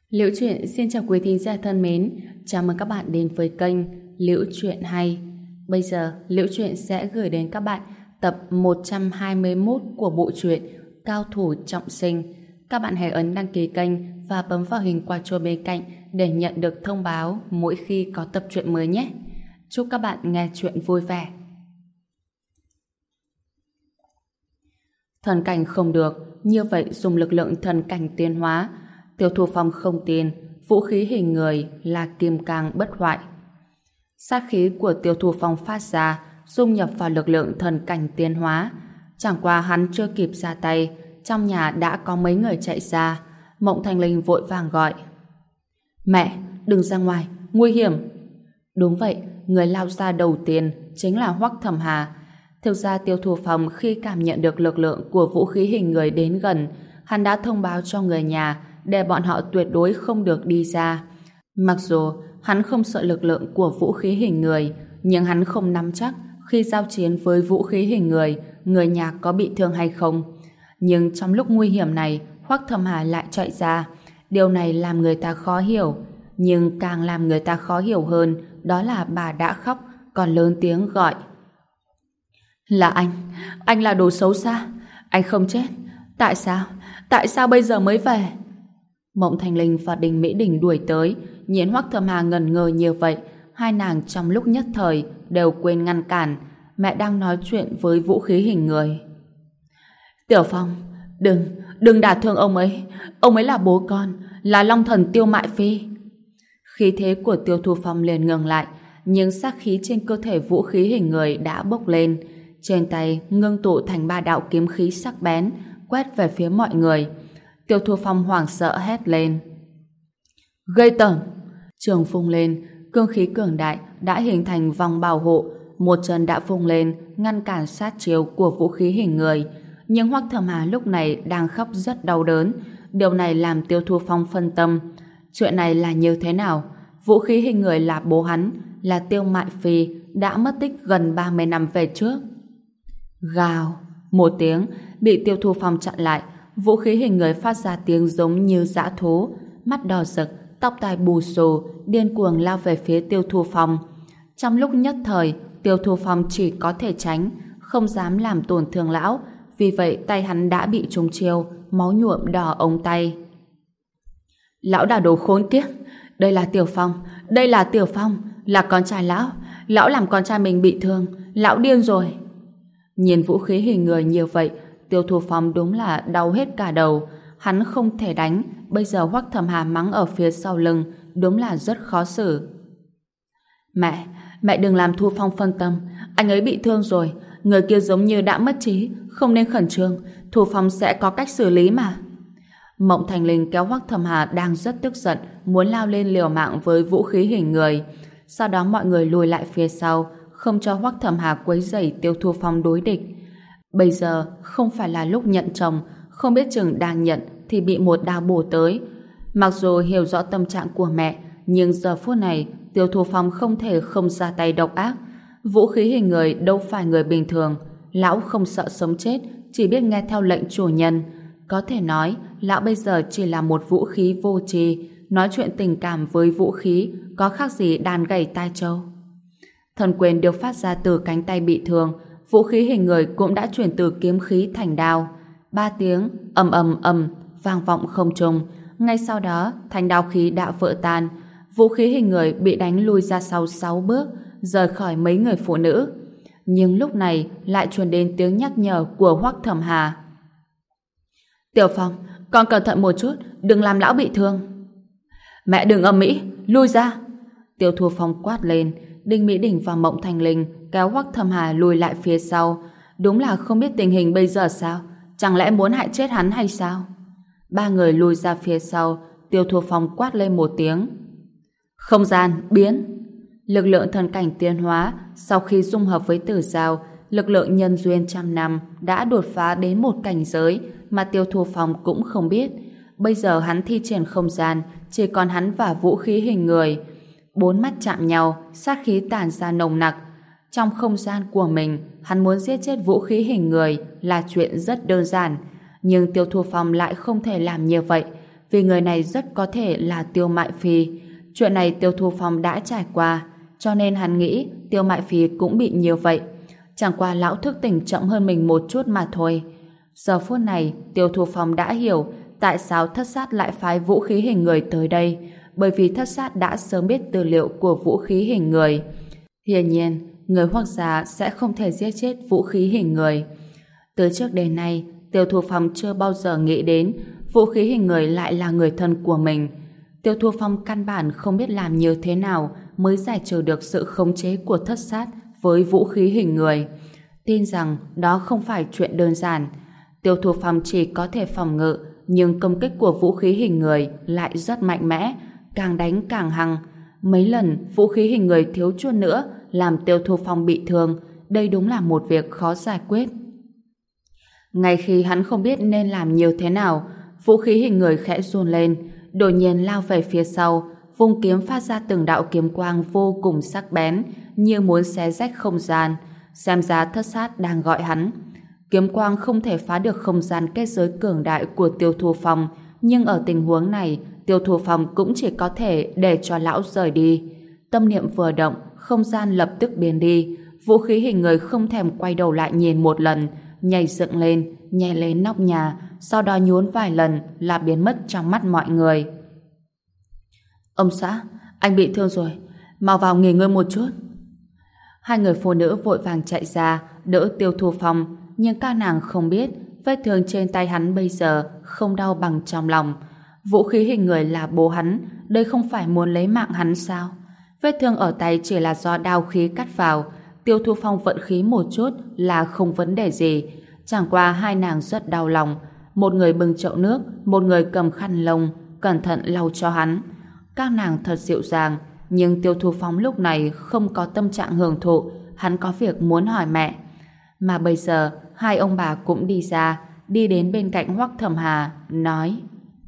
Liễu Chuyện xin chào quý thính giả thân mến, chào mừng các bạn đến với kênh Liễu Chuyện Hay. Bây giờ, Liễu Chuyện sẽ gửi đến các bạn tập 121 của bộ truyện Cao Thủ Trọng Sinh. Các bạn hãy ấn đăng ký kênh và bấm vào hình quả chuông bên cạnh để nhận được thông báo mỗi khi có tập truyện mới nhé. Chúc các bạn nghe truyện vui vẻ. Thần cảnh không được, như vậy dùng lực lượng thần cảnh tiến hóa. Tiêu Thu Phong không tin vũ khí hình người là kim cang bất hoại. Sát khí của Tiêu Thu Phong phát ra dung nhập vào lực lượng thần cảnh tiến hóa. Chẳng qua hắn chưa kịp ra tay, trong nhà đã có mấy người chạy ra. Mộng Thanh Linh vội vàng gọi: "Mẹ, đừng ra ngoài, nguy hiểm!" Đúng vậy, người lao ra đầu tiên chính là Hoắc Thẩm Hà. Thực ra Tiêu Thu Phong khi cảm nhận được lực lượng của vũ khí hình người đến gần, hắn đã thông báo cho người nhà để bọn họ tuyệt đối không được đi ra. Mặc dù hắn không sợ lực lượng của vũ khí hình người, nhưng hắn không nắm chắc khi giao chiến với vũ khí hình người nhà có bị thương hay không. Nhưng trong lúc nguy hiểm này, Hoắc Thẩm Hà lại chạy ra. Điều này làm người ta khó hiểu. Nhưng càng làm người ta khó hiểu hơn, đó là bà đã khóc, còn lớn tiếng gọi: "Là anh là đồ xấu xa, anh không chết. Tại sao bây giờ mới về?" Mộng Thanh Linh và Đình Mỹ Đình đuổi tới, nhìn Hoắc Thẩm Hà ngẩn ngơ như vậy, hai nàng trong lúc nhất thời đều quên ngăn cản. Mẹ đang nói chuyện với vũ khí hình người. "Tiểu Phong, đừng đả thương ông ấy là bố con, là Long Thần Tiêu Mại Phi." Khí thế của Tiêu Thu Phong liền ngừng lại, nhưng sát khí trên cơ thể vũ khí hình người đã bốc lên, trên tay ngưng tụ thành 3 đạo kiếm khí sắc bén quét về phía mọi người. Tiêu Thu Phong hoảng sợ hét lên: "Gây tởm!" Trường phung lên, cương khí cường đại đã hình thành vòng bảo hộ, một chân đã phung lên ngăn cản sát chiêu của vũ khí hình người. Nhưng Hoắc Thẩm Hà lúc này đang khóc rất đau đớn. Điều này làm Tiêu Thu Phong phân tâm. Chuyện này là như thế nào? Vũ khí hình người là bố hắn, là Tiêu Mại Phi, đã mất tích gần 30 năm về trước. Gào một tiếng, bị Tiêu Thu Phong chặn lại. Vũ khí hình người phát ra tiếng giống như dã thú, mắt đỏ rực, tóc tai bù xù, điên cuồng lao về phía Tiêu Thu Phong. Trong lúc nhất thời, Tiêu Thu Phong chỉ có thể tránh, không dám làm tổn thương lão. Vì vậy tay hắn đã bị trúng chiêu, máu nhuộm đỏ ống tay. "Lão là đồ khốn kiếp! Đây là Tiểu Phong, là con trai lão làm con trai mình bị thương, lão điên rồi!" Nhìn vũ khí hình người như vậy, Tiêu Thu Phong đúng là đau hết cả đầu. Hắn không thể đánh, bây giờ Hoắc Thẩm Hà mắng ở phía sau lưng, đúng là rất khó xử. Mẹ đừng làm Thu Phong phân tâm, anh ấy bị thương rồi, người kia giống như đã mất trí, không nên khẩn trương, Thu Phong sẽ có cách xử lý mà. Mộng Thanh Linh kéo Hoắc Thẩm Hà đang rất tức giận, muốn lao lên liều mạng với vũ khí hình người. Sau đó mọi người lùi lại phía sau, không cho Hoắc Thẩm Hà quấy rầy Tiêu Thu Phong đối địch. Bây giờ không phải là lúc nhận chồng, không biết chừng đang nhận thì bị một đao bổ tới. Mặc dù hiểu rõ tâm trạng của mẹ, nhưng giờ phút này Tiêu Thu Phong không thể không ra tay độc ác. Vũ khí hình người đâu phải người bình thường, lão không sợ sống chết, chỉ biết nghe theo lệnh chủ nhân. Có thể nói, lão bây giờ chỉ là một vũ khí vô tri, nói chuyện tình cảm với vũ khí có khác gì đàn gảy tai trâu. Thần quyền được phát ra từ cánh tay bị thương, vũ khí hình người cũng đã chuyển từ kiếm khí thành đao. 3 tiếng ầm ầm ầm vang vọng không trung, ngay sau đó thanh đao khí đã vỡ tan, vũ khí hình người bị đánh lui ra sau 6 bước, rời khỏi mấy người phụ nữ. Nhưng lúc này lại truyền đến tiếng nhắc nhở của Hoắc Thẩm Hà: "Tiểu Phong, con cẩn thận một chút, đừng làm lão bị thương." "Mẹ đừng ầm ĩ, lui ra!" Tiêu Thu Phong quát lên. Đinh Mỹ Đình và Mộng Thanh Linh kéo Hoắc Thẩm Hà lùi lại phía sau. Đúng là không biết tình hình bây giờ sao, chẳng lẽ muốn hại chết hắn hay sao? 3 người lùi ra phía sau. Tiêu Thu Phong quát lên một tiếng: "Không gian biến!" Lực lượng thần cảnh tiến hóa sau khi dung hợp với tử giao, lực lượng nhân duyên trăm năm đã đột phá đến một cảnh giới mà Tiêu Thu Phong cũng không biết. Bây giờ hắn thi triển không gian, chỉ còn hắn và vũ khí hình người. 4 mắt chạm nhau, sát khí tản ra nồng nặc. Trong không gian của mình, hắn muốn giết chết vũ khí hình người là chuyện rất đơn giản. Nhưng Tiêu Thu Phong lại không thể làm như vậy. vì người này rất có thể là Tiêu Mại Phi. Chuyện này Tiêu Thu Phong đã trải qua, cho nên hắn nghĩ Tiêu Mại Phi cũng bị nhiều vậy. Chẳng qua lão thức tỉnh chậm hơn mình một chút mà thôi. Giờ phút này, Tiêu Thu Phong đã hiểu tại sao Thất Sát lại phái vũ khí hình người tới đây, bởi vì Thất Sát đã sớm biết tư liệu của vũ khí hình người. Hiển nhiên, người Hoắc gia sẽ không thể giết chết vũ khí hình người. Từ trước đến nay, Tiêu Thu Phong chưa bao giờ nghĩ đến vũ khí hình người lại là người thân của mình. Tiêu Thu Phong căn bản không biết làm như thế nào mới giải trừ được sự khống chế của Thất Sát với vũ khí hình người. Tin rằng đó không phải chuyện đơn giản. Tiêu Thu Phong chỉ có thể phòng ngự, nhưng công kích của vũ khí hình người lại rất mạnh mẽ, càng đánh càng hăng. Mấy lần vũ khí hình người thiếu chút nữa làm Tiêu Thu Phong bị thương, đây đúng là một việc khó giải quyết. Ngay khi hắn không biết nên làm như thế nào, vũ khí hình người khẽ run lên, đột nhiên lao về phía sau, vung kiếm phát ra từng đạo kiếm quang vô cùng sắc bén, như muốn xé rách không gian. Xem ra Thất Sát đang gọi hắn. Kiếm quang không thể phá được không gian kết giới cường đại của Tiêu Thu Phong, nhưng ở tình huống này, Tiêu Thu Phong cũng chỉ có thể để cho lão rời đi. Tâm niệm vừa động, không gian lập tức biến đi. Vũ khí hình người không thèm quay đầu lại nhìn một lần, nhảy dựng lên, nhảy lên nóc nhà, sau đó nhún vài lần là biến mất trong mắt mọi người. Ông xã, anh bị thương rồi, mau vào nghỉ ngơi một chút. Hai người phụ nữ vội vàng chạy ra đỡ Tiêu Thu Phong, nhưng các nàng không biết vết thương trên tay hắn bây giờ không đau bằng trong lòng. Vũ khí hình người là bố hắn, đây không phải muốn lấy mạng hắn sao? Vết thương ở tay chỉ là do đao khí cắt vào. Tiêu Thu Phong vận khí một chút là không vấn đề gì. Chẳng qua hai nàng rất đau lòng. Một người bưng chậu nước, một người cầm khăn lông, cẩn thận lau cho hắn. Các nàng thật dịu dàng, nhưng Tiêu Thu Phong lúc này không có tâm trạng hưởng thụ, hắn có việc muốn hỏi mẹ. Mà bây giờ, hai ông bà cũng đi ra, đi đến bên cạnh Hoắc Thẩm Hà, nói: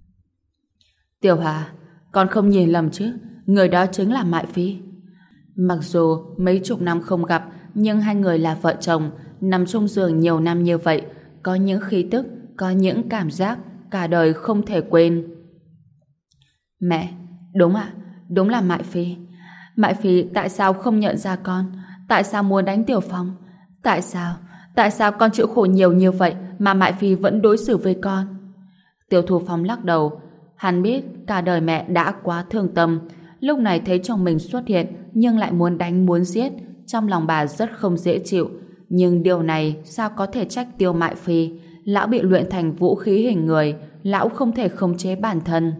Tiểu Hà, con không nhìn lầm chứ, người đó chính là Mại Phi. Mặc dù mấy chục năm không gặp, nhưng hai người là vợ chồng, nằm chung giường nhiều năm như vậy, có những khí tức, có những cảm giác cả đời không thể quên. Mẹ, đúng ạ, đúng là Mại Phi. Mại Phi tại sao không nhận ra con? Tại sao muốn đánh Tiểu Phong? Tại sao con chịu khổ nhiều như vậy mà Mại Phi vẫn đối xử với con? Tiêu Thu Phong lắc đầu. Hắn biết cả đời mẹ đã quá thương tâm, lúc này thấy chồng mình xuất hiện nhưng lại muốn đánh muốn giết, trong lòng bà rất không dễ chịu. Nhưng điều này sao có thể trách Tiêu Mại Phi? Lão bị luyện thành vũ khí hình người, lão không thể khống chế bản thân.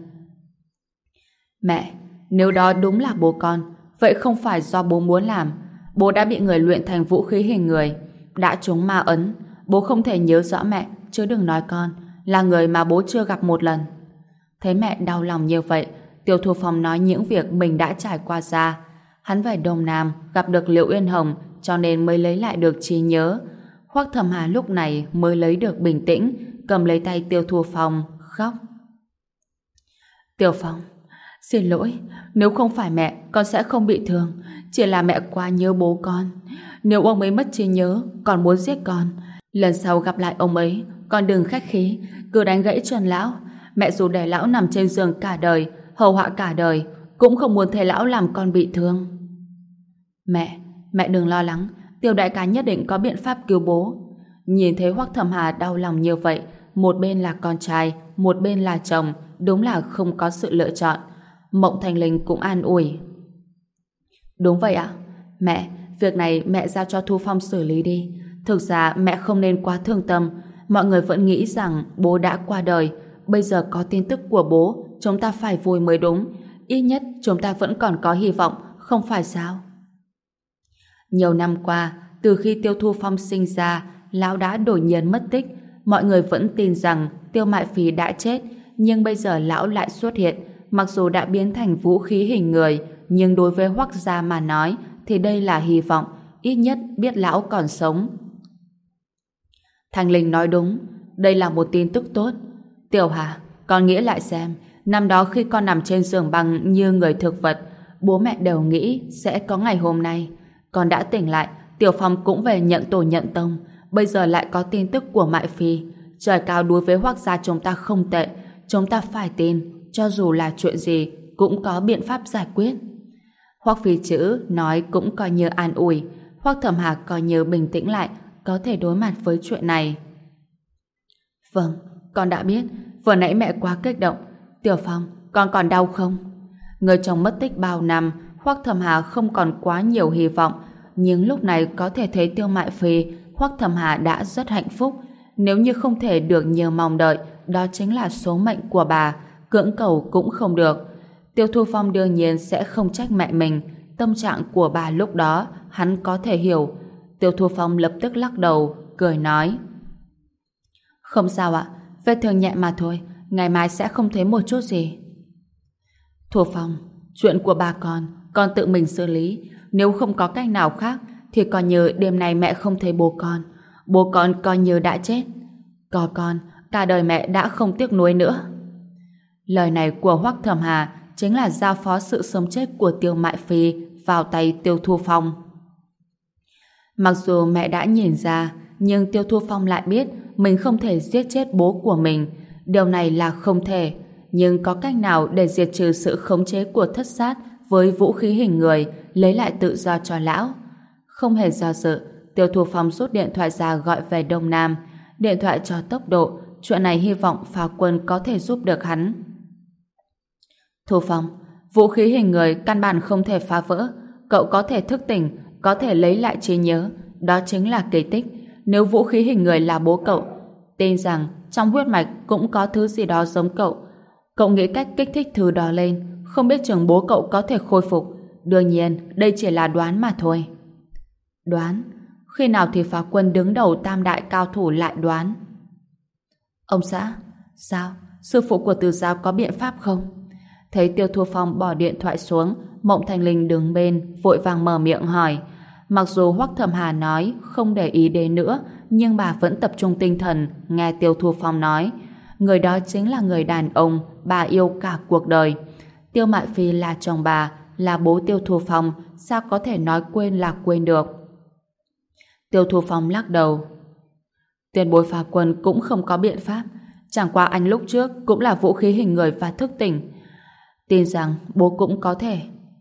Mẹ, nếu đó đúng là bố con, vậy không phải do bố muốn làm. Bố đã bị người luyện thành vũ khí hình người, đã trúng ma ấn. Bố không thể nhớ rõ mẹ, chứ đừng nói con, là người mà bố chưa gặp một lần. Thấy mẹ đau lòng như vậy, Tiêu Thu Phong nói những việc mình đã trải qua ra. Hắn về Đông Nam gặp được Liễu Uyên Hồng, cho nên mới lấy lại được trí nhớ. Hoắc Thẩm Hà lúc này mới lấy được bình tĩnh, cầm lấy tay Tiêu Thu Phong khóc. Tiểu Phong, xin lỗi, nếu không phải mẹ, con sẽ không bị thương. Chỉ là mẹ quá nhớ bố con. Nếu ông ấy mất trí nhớ, còn muốn giết con, lần sau gặp lại ông ấy, con đừng khách khí, cứ đánh gãy chân lão. Mẹ dù để lão nằm trên giường cả đời, hầu hạ cả đời, cũng không muốn thấy lão làm con bị thương. Mẹ đừng lo lắng, Tiêu đại ca nhất định có biện pháp cứu bố. Nhìn thấy Hoắc Thẩm Hà đau lòng như vậy, một bên là con trai, một bên là chồng, đúng là không có sự lựa chọn. Mộng Thành Linh cũng an ủi. Đúng vậy ạ. Mẹ, việc này mẹ giao cho Thu Phong xử lý đi. Thực ra mẹ không nên quá thương tâm. Mọi người vẫn nghĩ rằng bố đã qua đời. Bây giờ có tin tức của bố, chúng ta phải vui mới đúng. Ít nhất chúng ta vẫn còn có hy vọng, không phải sao? Nhiều năm qua, từ khi Tiêu Thu Phong sinh ra, lão đã đột nhiên mất tích. Mọi người vẫn tin rằng Tiêu Mại Phi đã chết, nhưng bây giờ lão lại xuất hiện. Mặc dù đã biến thành vũ khí hình người, nhưng đối với Hoắc gia mà nói thì đây là hy vọng, ít nhất biết lão còn sống. Thành Linh nói đúng, đây là một tin tức tốt. Tiểu Hà, con nghĩ lại xem, năm đó khi con nằm trên giường băng như người thực vật, bố mẹ đều nghĩ sẽ có ngày hôm nay. Con đã tỉnh lại, Tiểu Phong cũng về nhận tổ nhận tông, bây giờ lại có tin tức của Mại Phi. Trời cao đối với Hoắc gia chúng ta không tệ, chúng ta phải tin, cho dù là chuyện gì cũng có biện pháp giải quyết. Hoắc Phi Chữ nói cũng coi như an ủi, Hoắc Thẩm Hà coi như bình tĩnh lại, có thể đối mặt với chuyện này. Vâng, con đã biết, vừa nãy mẹ quá kích động. Tiểu Phong, con còn đau không? Người chồng mất tích bao năm, Hoắc Thẩm Hà không còn quá nhiều hy vọng, nhưng lúc này có thể thấy Tiêu Mại Phi, Hoắc Thẩm Hà đã rất hạnh phúc. Nếu như không thể được như mong đợi, đó chính là số mệnh của bà, cưỡng cầu cũng không được. Tiêu Thu Phong đương nhiên sẽ không trách mẹ mình, tâm trạng của bà lúc đó hắn có thể hiểu. Tiêu Thu Phong lập tức lắc đầu, cười nói: Không sao ạ, vết thương nhẹ mà thôi, ngày mai sẽ không thấy một chút gì. Thu Phong, chuyện của bà con tự mình xử lý, nếu không có cách nào khác thì coi như đêm nay mẹ không thấy bố con coi như đã chết. Có con, cả đời mẹ đã không tiếc nuối nữa. Lời này của Hoắc Thẩm Hà chính là giao phó sự sống chết của Tiêu Mại Phi vào tay Tiêu Thu Phong. Mặc dù mẹ đã nhìn ra, nhưng Tiêu Thu Phong lại biết mình không thể giết chết bố của mình. Điều này là không thể. Nhưng có cách nào để diệt trừ sự khống chế của thất sát với vũ khí hình người, lấy lại tự do cho lão? Không hề do dự, Tiêu Thu Phong rút điện thoại ra gọi về Đông Nam. Điện thoại cho tốc độ, chuyện này hy vọng Phá Quân có thể giúp được hắn. Thu Phong, vũ khí hình người căn bản không thể phá vỡ. Cậu có thể thức tỉnh, có thể lấy lại trí nhớ. Đó chính là kỳ tích. Nếu vũ khí hình người là bố cậu, tin rằng trong huyết mạch cũng có thứ gì đó giống cậu. Cậu nghĩ cách kích thích thứ đó lên, không biết chừng bố cậu có thể khôi phục. Đương nhiên, đây chỉ là đoán mà thôi. Đoán? Khi nào thì Phá Quân đứng đầu tam đại cao thủ lại đoán? Ông xã, sao? Sư phụ của Từ Giao có biện pháp không? Thấy Tiêu Thu Phong bỏ điện thoại xuống, Mộng Thanh Linh đứng bên, vội vàng mở miệng hỏi. Mặc dù Hoắc Thẩm Hà nói không để ý đến nữa, nhưng bà vẫn tập trung tinh thần nghe Tiêu Thu Phong nói. Người đó chính là người đàn ông bà yêu cả cuộc đời. Tiêu Mại Phi là chồng bà, là bố Tiêu Thu Phong, sao có thể nói quên là quên được? Tiêu Thu Phong lắc đầu. Tiền bối Phá Quân cũng không có biện pháp, chẳng qua anh lúc trước cũng là vũ khí hình người và thức tỉnh. Tin rằng bố cũng có thể.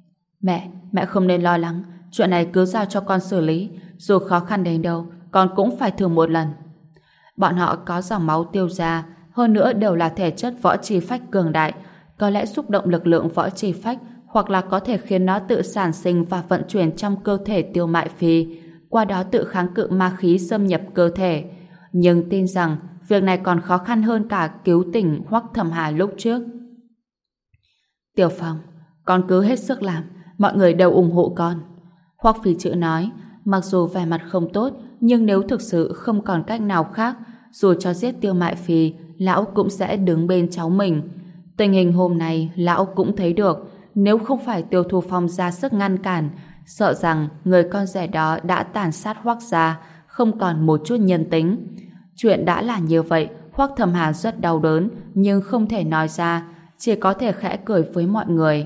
Mẹ không nên lo lắng, chuyện này cứ giao cho con xử lý, dù khó khăn đến đâu, con cũng phải thử một lần. Bọn họ có dòng máu Tiêu gia, hơn nữa đều là thể chất võ trì phách cường đại, có lẽ xúc động lực lượng võ trì phách hoặc là có thể khiến nó tự sản sinh và vận chuyển trong cơ thể Tiêu Mại Phi, qua đó tự kháng cự ma khí xâm nhập cơ thể. Nhưng tin rằng việc này còn khó khăn hơn cả cứu tỉnh Hoắc Thẩm Hà lúc trước. Tiểu Phong, con cứ hết sức làm, mọi người đều ủng hộ con. Hoắc Phi Chữ nói, mặc dù vẻ mặt không tốt, nhưng nếu thực sự không còn cách nào khác, dù cho giết Tiêu Mại Phi, lão cũng sẽ đứng bên cháu mình. Tình hình hôm nay lão cũng thấy được, nếu không phải Tiêu Thu Phong ra sức ngăn cản, sợ rằng người con rể đó đã tàn sát Hoắc gia, không còn một chút nhân tính. Chuyện đã là như vậy, Hoắc Thẩm Hà rất đau đớn, nhưng không thể nói ra, chỉ có thể khẽ cười với mọi người.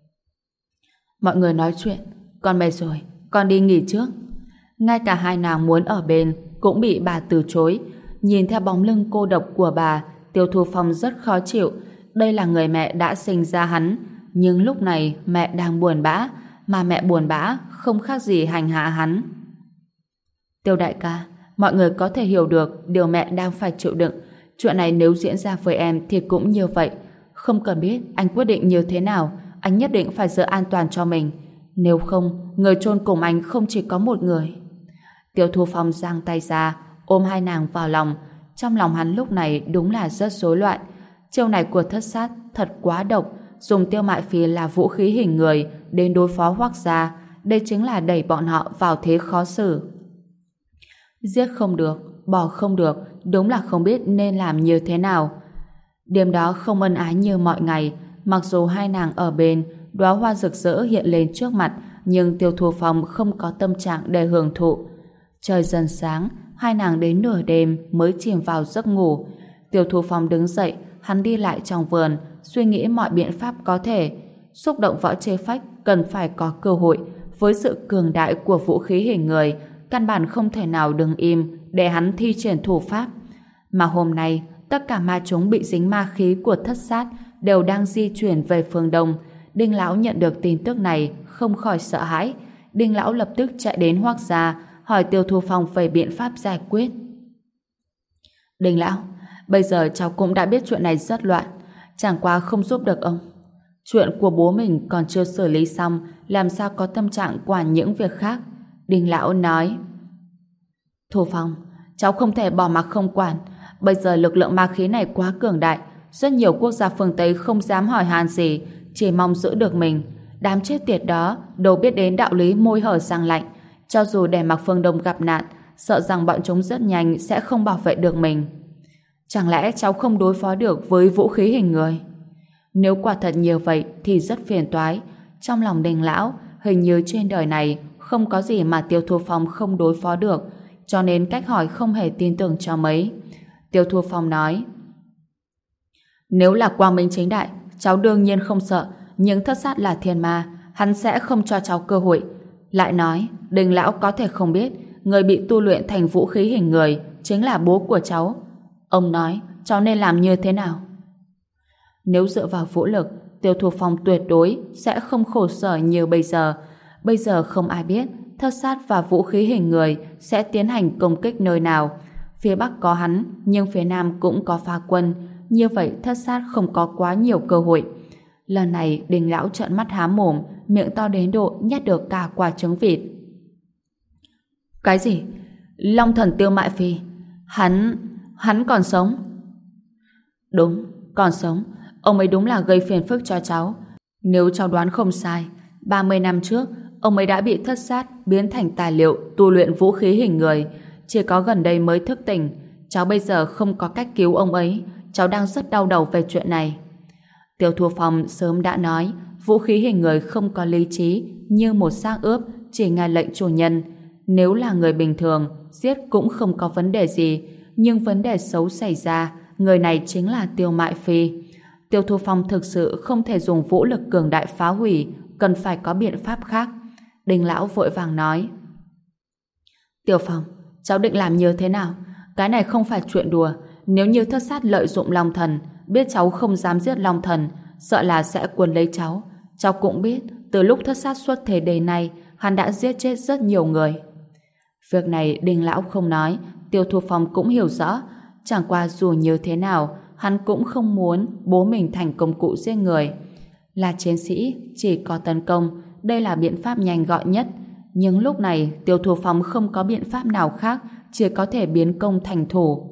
Mọi người nói chuyện, con mệt rồi, con đi nghỉ trước. Ngay cả hai nàng muốn ở bên cũng bị bà từ chối. Nhìn theo bóng lưng cô độc của bà, Tiêu Thu Phong rất khó chịu. Đây là người mẹ đã sinh ra hắn, nhưng lúc này mẹ đang buồn bã, mà mẹ buồn bã không khác gì hành hạ hắn. Tiêu đại ca, mọi người có thể hiểu được điều mẹ đang phải chịu đựng. Chuyện này nếu diễn ra với em thì cũng như vậy. Không cần biết anh quyết định như thế nào, anh nhất định phải giữ an toàn cho mình. Nếu không, người chôn cùng anh không chỉ có một người. Tiêu Thu Phong giang tay ra, ôm hai nàng vào lòng. Trong lòng hắn lúc này đúng là rất rối loạn. Chiêu này của thất sát thật quá độc, dùng Tiêu Mại Phi là vũ khí hình người đến đối phó Hoắc gia, đây chính là đẩy bọn họ vào thế khó xử. Giết không được, bỏ không được, đúng là không biết nên làm như thế nào. Đêm đó không ân ái như mọi ngày, mặc dù hai nàng ở bên, đóa hoa rực rỡ hiện lên trước mặt, nhưng Tiêu Thu Phong không có tâm trạng để hưởng thụ. Trời dần sáng, hai nàng đến nửa đêm mới chìm vào giấc ngủ. Tiêu Thu Phong đứng dậy, hắn đi lại trong vườn, suy nghĩ mọi biện pháp có thể. Xúc động võ chế phách cần phải có cơ hội. Với sự cường đại của vũ khí hình người, căn bản không thể nào đứng im để hắn thi triển thủ pháp. Mà hôm nay, tất cả ma chúng bị dính ma khí của Thất Sát đều đang di chuyển về phương Đông. Đinh lão nhận được tin tức này không khỏi sợ hãi. Đinh lão lập tức chạy đến Hoắc gia hỏi Tiêu Thu Phong về biện pháp giải quyết. Đinh lão, bây giờ cháu cũng đã biết chuyện này rất loạn, chẳng qua không giúp được ông. Chuyện của bố mình còn chưa xử lý xong, làm sao có tâm trạng quản những việc khác. Đinh lão nói. Thu Phong, cháu không thể bỏ mặc không quản. Bây giờ lực lượng ma khí này quá cường đại, rất nhiều quốc gia phương Tây không dám hỏi han gì, chỉ mong giữ được mình. Đám chết tiệt đó đâu biết đến đạo lý môi hở răng lạnh. Cho dù để mặc phương Đông gặp nạn, sợ rằng bọn chúng rất nhanh sẽ không bảo vệ được mình. Chẳng lẽ cháu không đối phó được với vũ khí hình người? Nếu quả thật như vậy thì rất phiền toái. Trong lòng Đinh lão, hình như trên đời này không có gì mà Tiêu Thu Phong không đối phó được, cho nên cách hỏi không hề tin tưởng cho mấy. Tiêu Thu Phong nói: nếu là quang minh chính đại, cháu đương nhiên không sợ, nhưng Thất Sát là thiên ma, hắn sẽ không cho cháu cơ hội. Lại nói, Đinh lão có thể không biết, người bị tu luyện thành vũ khí hình người chính là bố của cháu. Ông nói, cháu nên làm như thế nào? Nếu dựa vào vũ lực, Tiêu Thu Phong tuyệt đối sẽ không khổ sở như bây giờ. Bây giờ không ai biết Thất Sát và vũ khí hình người sẽ tiến hành công kích nơi nào. Phía Bắc có hắn, nhưng phía Nam cũng có phá quân. Như vậy Thất Sát không có quá nhiều cơ hội. Lần này Đinh lão trợn mắt há mồm, miệng to đến độ nhét được cả quả trứng vịt. Cái gì? Long thần Tiêu Mại Phi? Hắn còn sống? Đúng, còn sống. Ông ấy đúng là gây phiền phức cho cháu. Nếu cháu đoán không sai, 30 năm trước, ông ấy đã bị Thất Sát biến thành tài liệu tu luyện vũ khí hình người. Chỉ có gần đây mới thức tỉnh. Cháu bây giờ không có cách cứu ông ấy. Cháu đang rất đau đầu về chuyện này. Tiêu Thu Phong sớm đã nói vũ khí hình người không có lý trí, như một xác ướp, chỉ nghe lệnh chủ nhân. Nếu là người bình thường, giết cũng không có vấn đề gì. Nhưng vấn đề xấu xảy ra, người này chính là Tiêu Mại Phi. Tiêu Thu Phong thực sự không thể dùng vũ lực cường đại phá hủy, cần phải có biện pháp khác. Đinh lão vội vàng nói: Tiêu Phong, cháu định làm như thế nào? Cái này không phải chuyện đùa. Nếu như Thất Sát lợi dụng Long Thần, biết cháu không dám giết Long Thần, sợ là sẽ cuốn lấy cháu. Cháu cũng biết, từ lúc Thất Sát xuất thế đến nay, hắn đã giết chết rất nhiều người. Việc này Đinh lão không nói, Tiêu Thu Phong cũng hiểu rõ. Chẳng qua dù như thế nào, hắn cũng không muốn bố mình thành công cụ giết người. Là chiến sĩ, chỉ có tấn công, đây là biện pháp nhanh gọn nhất. Nhưng lúc này Tiêu Thu Phong không có biện pháp nào khác, chỉ có thể biến công thành thủ.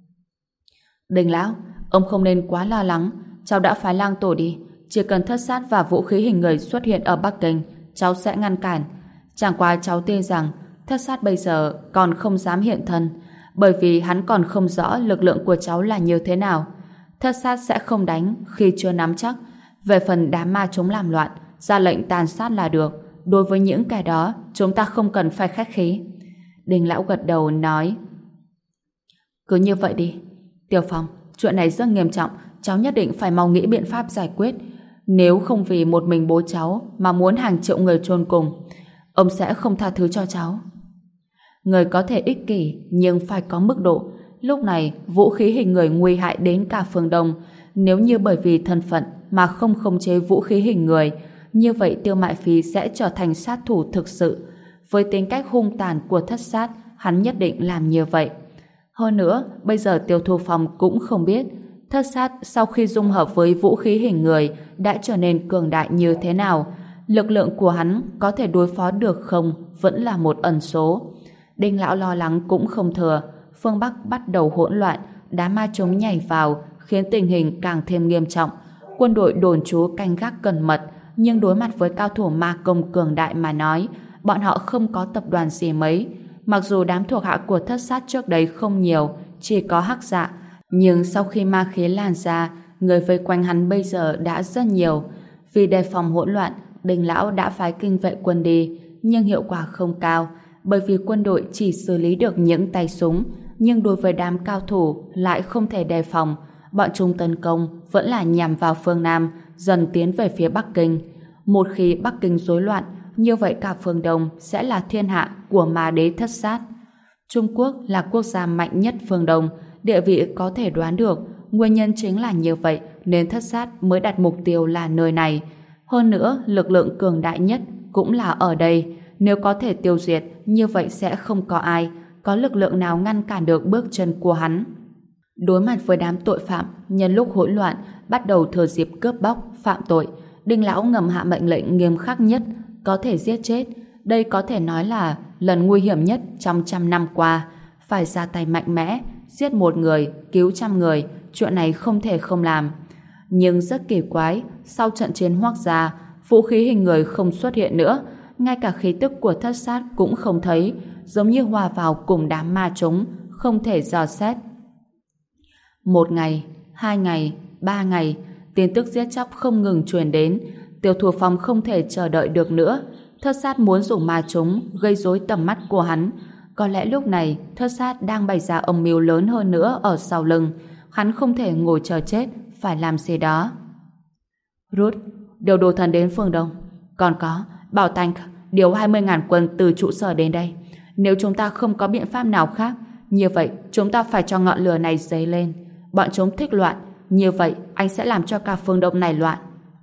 Đinh lão, ông không nên quá lo lắng. Cháu đã phái lang tổ đi. Chỉ cần Thất Sát và vũ khí hình người xuất hiện ở Bắc Kinh, cháu sẽ ngăn cản. Chẳng qua cháu tin rằng Thất Sát bây giờ còn không dám hiện thân, bởi vì hắn còn không rõ lực lượng của cháu là như thế nào. Thất Sát sẽ không đánh khi chưa nắm chắc. Về phần đám ma chúng làm loạn, ra lệnh tàn sát là được. Đối với những kẻ đó, chúng ta không cần phải khách khí. Đinh lão gật đầu nói: cứ như vậy đi. Tiêu Phong, chuyện này rất nghiêm trọng, cháu nhất định phải mau nghĩ biện pháp giải quyết. Nếu không vì một mình bố cháu mà muốn hàng triệu người chôn cùng, ông sẽ không tha thứ cho cháu. Người có thể ích kỷ, nhưng phải có mức độ. Lúc này, vũ khí hình người nguy hại đến cả phương Đông. Nếu như bởi vì thân phận mà không khống chế vũ khí hình người, như vậy Tiêu Mại Phi sẽ trở thành sát thủ thực sự. Với tính cách hung tàn của Thất Sát, hắn nhất định làm như vậy. Hơn nữa, bây giờ Tiêu Thu Phong cũng không biết Thất Sát sau khi dung hợp với vũ khí hình người đã trở nên cường đại như thế nào. Lực lượng của hắn có thể đối phó được không vẫn là một ẩn số. Đinh lão lo lắng cũng không thừa. Phương Bắc bắt đầu hỗn loạn, đám ma chúng nhảy vào khiến tình hình càng thêm nghiêm trọng. Quân đội đồn trú canh gác cẩn mật, nhưng đối mặt với cao thủ ma công cường đại mà nói, bọn họ không có tập đoàn gì mấy. Mặc dù đám thuộc hạ của Thất Sát trước đấy không nhiều, chỉ có Hắc Dạ, nhưng sau khi ma khí lan ra, người vây quanh hắn bây giờ đã rất nhiều. Vì đề phòng hỗn loạn, Đinh lão đã phái kinh vệ quân đi, nhưng hiệu quả không cao, bởi vì quân đội chỉ xử lý được những tay súng, nhưng đối với đám cao thủ lại không thể đề phòng. Bọn chúng tấn công vẫn là nhằm vào phương Nam, dần tiến về phía Bắc Kinh. Một khi Bắc Kinh rối loạn, như vậy cả phương Đông sẽ là thiên hạ của ma đế Thất Sát. Trung Quốc là quốc gia mạnh nhất phương Đông, địa vị có thể đoán được, nguyên nhân chính là như vậy nên Thất Sát mới đặt mục tiêu là nơi này. Hơn nữa, lực lượng cường đại nhất cũng là ở đây. Nếu có thể tiêu diệt, như vậy sẽ không có ai, có lực lượng nào ngăn cản được bước chân của hắn. Đối mặt với đám tội phạm, nhân lúc hỗn loạn, bắt đầu thừa dịp cướp bóc, phạm tội, Đinh Lão ngầm hạ mệnh lệnh nghiêm khắc nhất, có thể giết chết. Đây có thể nói là lần nguy hiểm nhất trong 100 năm qua. Phải ra tay mạnh mẽ, giết 1 người, cứu 100 người, chuyện này không thể không làm. Nhưng rất kỳ quái, sau trận chiến Hoắc Gia, vũ khí hình người không xuất hiện nữa, ngay cả khí tức của Thất Sát cũng không thấy, giống như hòa vào cùng đám ma chúng, không thể dò xét. 1 ngày, 2 ngày, 3 ngày, tin tức giết chóc không ngừng truyền đến. Tiêu Thủ Phong không thể chờ đợi được nữa. Thất Sát muốn dùng ma chúng gây rối tầm mắt của hắn. Có lẽ lúc này Thất Sát đang bày ra âm mưu lớn hơn nữa ở sau lưng. Hắn không thể ngồi chờ chết, phải làm gì đó. Rút, điều đồ thần đến phương Đông. Còn có, Bảo Thanh điều 20.000 quân từ trụ sở đến đây. Nếu chúng ta không có biện pháp nào khác, như vậy chúng ta phải cho ngọn lửa này dấy lên. Bọn chúng thích loạn, như vậy anh sẽ làm cho cả phương Đông này loạn.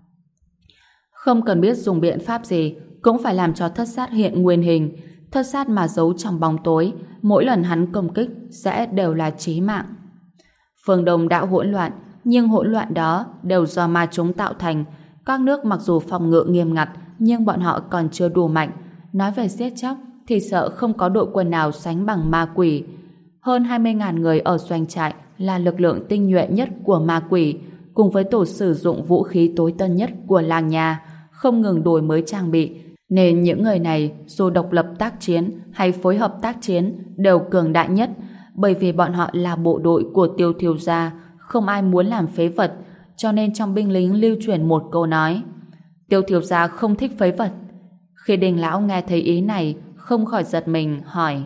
Không cần biết dùng biện pháp gì, cũng phải làm cho Thất Sát hiện nguyên hình. Thất Sát mà giấu trong bóng tối, mỗi lần hắn công kích sẽ đều là chí mạng. Phương Đông đã hỗn loạn, nhưng hỗn loạn đó đều do ma chúng tạo thành. Các nước mặc dù phòng ngự nghiêm ngặt, nhưng bọn họ còn chưa đủ mạnh. Nói về giết chóc thì sợ không có đội quân nào sánh bằng ma quỷ. Hơn 20.000 người ở doanh trại là lực lượng tinh nhuệ nhất của ma quỷ, cùng với tổ sử dụng vũ khí tối tân nhất của làng nhà, không ngừng đổi mới trang bị, nên những người này dù độc lập tác chiến hay phối hợp tác chiến đều cường đại nhất, bởi vì bọn họ là bộ đội của Tiêu thiếu gia, không ai muốn làm phế vật, cho nên trong binh lính lưu truyền một câu nói: Tiêu thiếu gia không thích phế vật. Khi Đinh Lão nghe thấy ý này, không khỏi giật mình hỏi: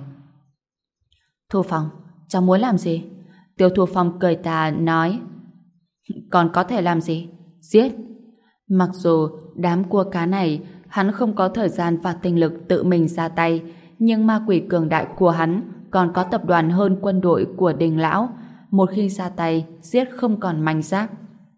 Thu Phong, cháu muốn làm gì? Tiêu Thu Phong cười tà nói: Còn có thể làm gì? Giết. Mặc dù đám cua cá này hắn không có thời gian và tinh lực tự mình ra tay, nhưng ma quỷ cường đại của hắn còn có tập đoàn hơn quân đội của Đinh Lão, một khi ra tay giết không còn manh giáp.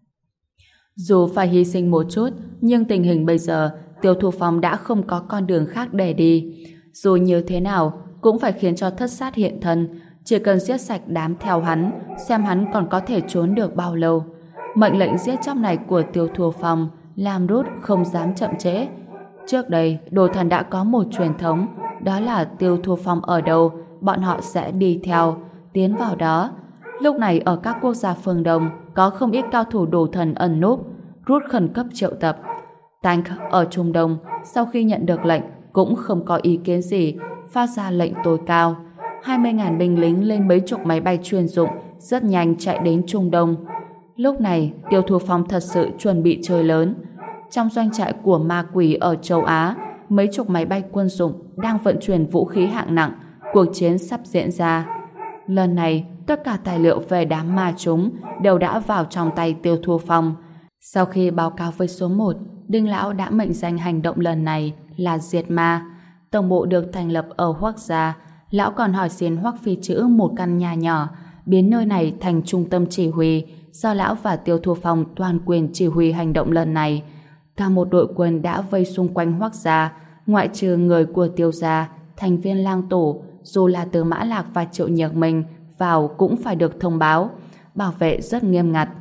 Dù phải hy sinh một chút, nhưng tình hình bây giờ Tiêu Thu Phong đã không có con đường khác để đi. Dù như thế nào cũng phải khiến cho Thất Sát hiện thân, chỉ cần giết sạch đám theo hắn, xem hắn còn có thể trốn được bao lâu. Mệnh lệnh giết chóc này của Tiêu Thu Phong làm Rút không dám chậm trễ. Trước đây, đồ thần đã có một truyền thống, đó là Tiêu Thu Phong ở đâu, bọn họ sẽ đi theo, tiến vào đó. Lúc này ở các quốc gia phương Đông có không ít cao thủ đồ thần ẩn núp. Rút khẩn cấp triệu tập. Tank ở Trung Đông sau khi nhận được lệnh cũng không có ý kiến gì, phát ra lệnh tối cao. 20.000 binh lính lên mấy chục máy bay chuyên dụng rất nhanh chạy đến Trung Đông. Lúc này Tiêu Thu Phong thật sự chuẩn bị chơi lớn. Trong doanh trại của ma quỷ ở châu Á, mấy chục máy bay quân dụng đang vận chuyển vũ khí hạng nặng. Cuộc chiến sắp diễn ra. Lần này tất cả tài liệu về đám ma chúng đều đã vào trong tay Tiêu Thu Phong. Sau khi báo cáo với số 1, Đinh Lão đã mệnh danh hành động lần này là diệt ma. Tổng bộ được thành lập ở Hoắc Gia. Lão còn hỏi xin Hoắc Phi Chữ một căn nhà nhỏ, biến nơi này thành trung tâm chỉ huy, do lão và Tiêu Thu Phong toàn quyền chỉ huy hành động lần này. Cả một đội quân đã vây xung quanh Hoắc Gia, ngoại trừ người của Tiêu gia, thành viên lang tổ, dù là từ Mã Lạc và Triệu Nhược Minh vào cũng phải được thông báo, bảo vệ rất nghiêm ngặt.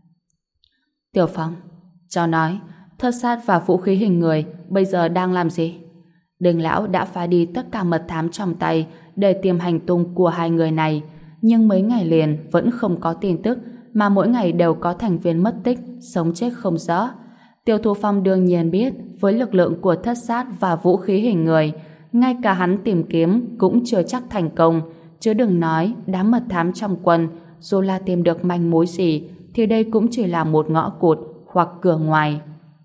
Tiểu Phong, cháu nói, Thất Sát và vũ khí hình người bây giờ đang làm gì? Đinh Lão đã phá đi tất cả mật thám trong tay để tìm hành tung của hai người này, nhưng mấy ngày liền vẫn không có tin tức, mà mỗi ngày đều có thành viên mất tích, sống chết không rõ. Tiêu Thu Phong đương nhiên biết với lực lượng của Thất Sát và vũ khí hình người, ngay cả hắn tìm kiếm cũng chưa chắc thành công, chứ đừng nói đám mật thám trong quân, dù là tìm được manh mối gì thì đây cũng chỉ là một ngõ cụt hoặc cửa ngoài.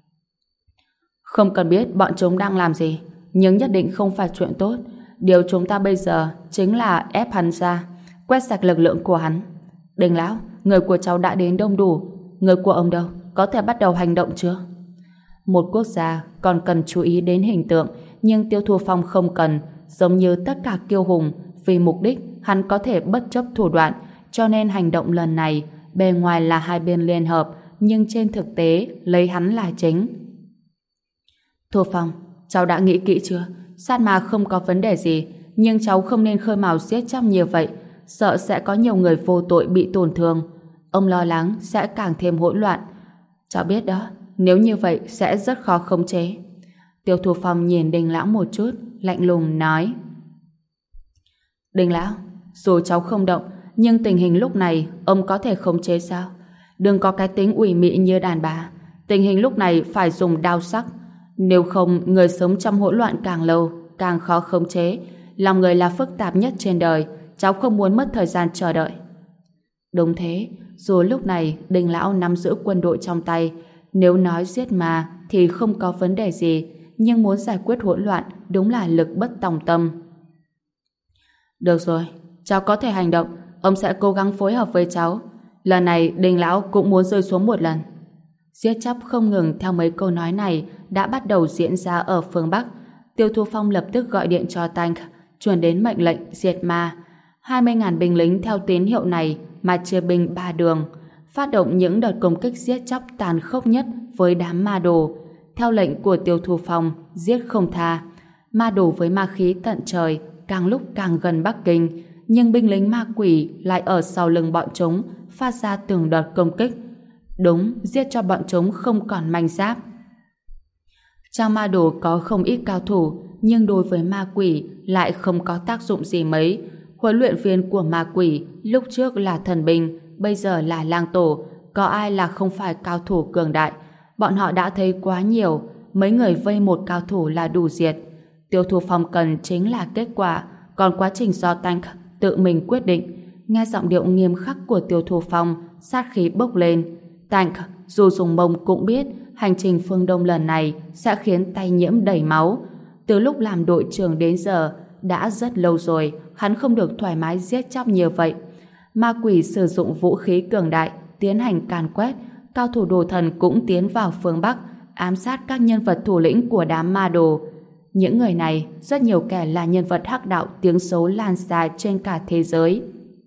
Không cần biết bọn chúng đang làm gì, nhưng nhất định không phải chuyện tốt. Điều chúng ta bây giờ chính là ép hắn ra, quét sạch lực lượng của hắn. Đinh Lão, người của cháu đã đến đông đủ. Người của ông đâu? Có thể bắt đầu hành động chưa? Một quốc gia còn cần chú ý đến hình tượng, nhưng Tiêu Thu Phong không cần. Giống như tất cả kiêu hùng, vì mục đích hắn có thể bất chấp thủ đoạn, cho nên hành động lần này bề ngoài là hai bên liên hợp, nhưng trên thực tế lấy hắn là chính. Thu Phong, cháu đã nghĩ kỹ chưa? Sát ma không có vấn đề gì, nhưng cháu không nên khơi mào giết chóc như vậy, sợ sẽ có nhiều người vô tội bị tổn thương. Ông lo lắng sẽ càng thêm hỗn loạn. Cháu biết đó, nếu như vậy sẽ rất khó khống chế. Tiêu Thu Phong nhìn Đình Lão một chút, lạnh lùng nói. Đình Lão, dù cháu không động, nhưng tình hình lúc này ông có thể khống chế sao? Đừng có cái tính ủy mị như đàn bà. Tình hình lúc này phải dùng đao sắc. Nếu không, người sống trong hỗn loạn càng lâu, càng khó khống chế. Lòng người là phức tạp nhất trên đời. Cháu không muốn mất thời gian chờ đợi. Đúng thế, dù lúc này Đình Lão nắm giữ quân đội trong tay, nếu nói giết ma thì không có vấn đề gì, nhưng muốn giải quyết hỗn loạn đúng là lực bất tòng tâm. Được rồi, cháu có thể hành động, ông sẽ cố gắng phối hợp với cháu. Lần này Đình Lão cũng muốn rơi xuống một lần. Giết chóc không ngừng theo mấy câu nói này đã bắt đầu diễn ra ở phương Bắc. Tiêu Thu Phong lập tức gọi điện cho Tank, truyền đến mệnh lệnh diệt ma. 20.000 binh lính theo tín hiệu này mà chia binh 3 đường, phát động những đợt công kích giết chóc tàn khốc nhất với đám ma đồ. Theo lệnh của Tiêu Thu Phong, giết không tha. Ma đồ với ma khí tận trời càng lúc càng gần Bắc Kinh, nhưng binh lính ma quỷ lại ở sau lưng bọn chúng phát ra từng đợt công kích. Đúng, giết cho bọn chúng không còn manh giáp. Trong ma đồ có không ít cao thủ, nhưng đối với ma quỷ lại không có tác dụng gì mấy. Huấn luyện viên của ma quỷ lúc trước là thần binh, bây giờ là lang tổ, có ai là không phải cao thủ cường đại. Bọn họ đã thấy quá nhiều, mấy người vây một cao thủ là đủ diệt. Tiêu Thu Phong cần chính là kết quả, còn quá trình do Tank tự mình quyết định. Nghe giọng điệu nghiêm khắc của Tiêu Thu Phong, sát khí bốc lên. Tank dù dùng mông cũng biết hành trình phương Đông lần này sẽ khiến tay nhiễm đầy máu. Từ lúc làm đội trưởng đến giờ đã rất lâu rồi, hắn không được thoải mái giết chóc như vậy. Ma quỷ sử dụng vũ khí cường đại tiến hành càn quét, cao thủ đồ thần cũng tiến vào phương Bắc ám sát các nhân vật thủ lĩnh của đám ma đồ. Những người này rất nhiều kẻ là nhân vật hắc đạo tiếng xấu lan xa trên cả thế giới.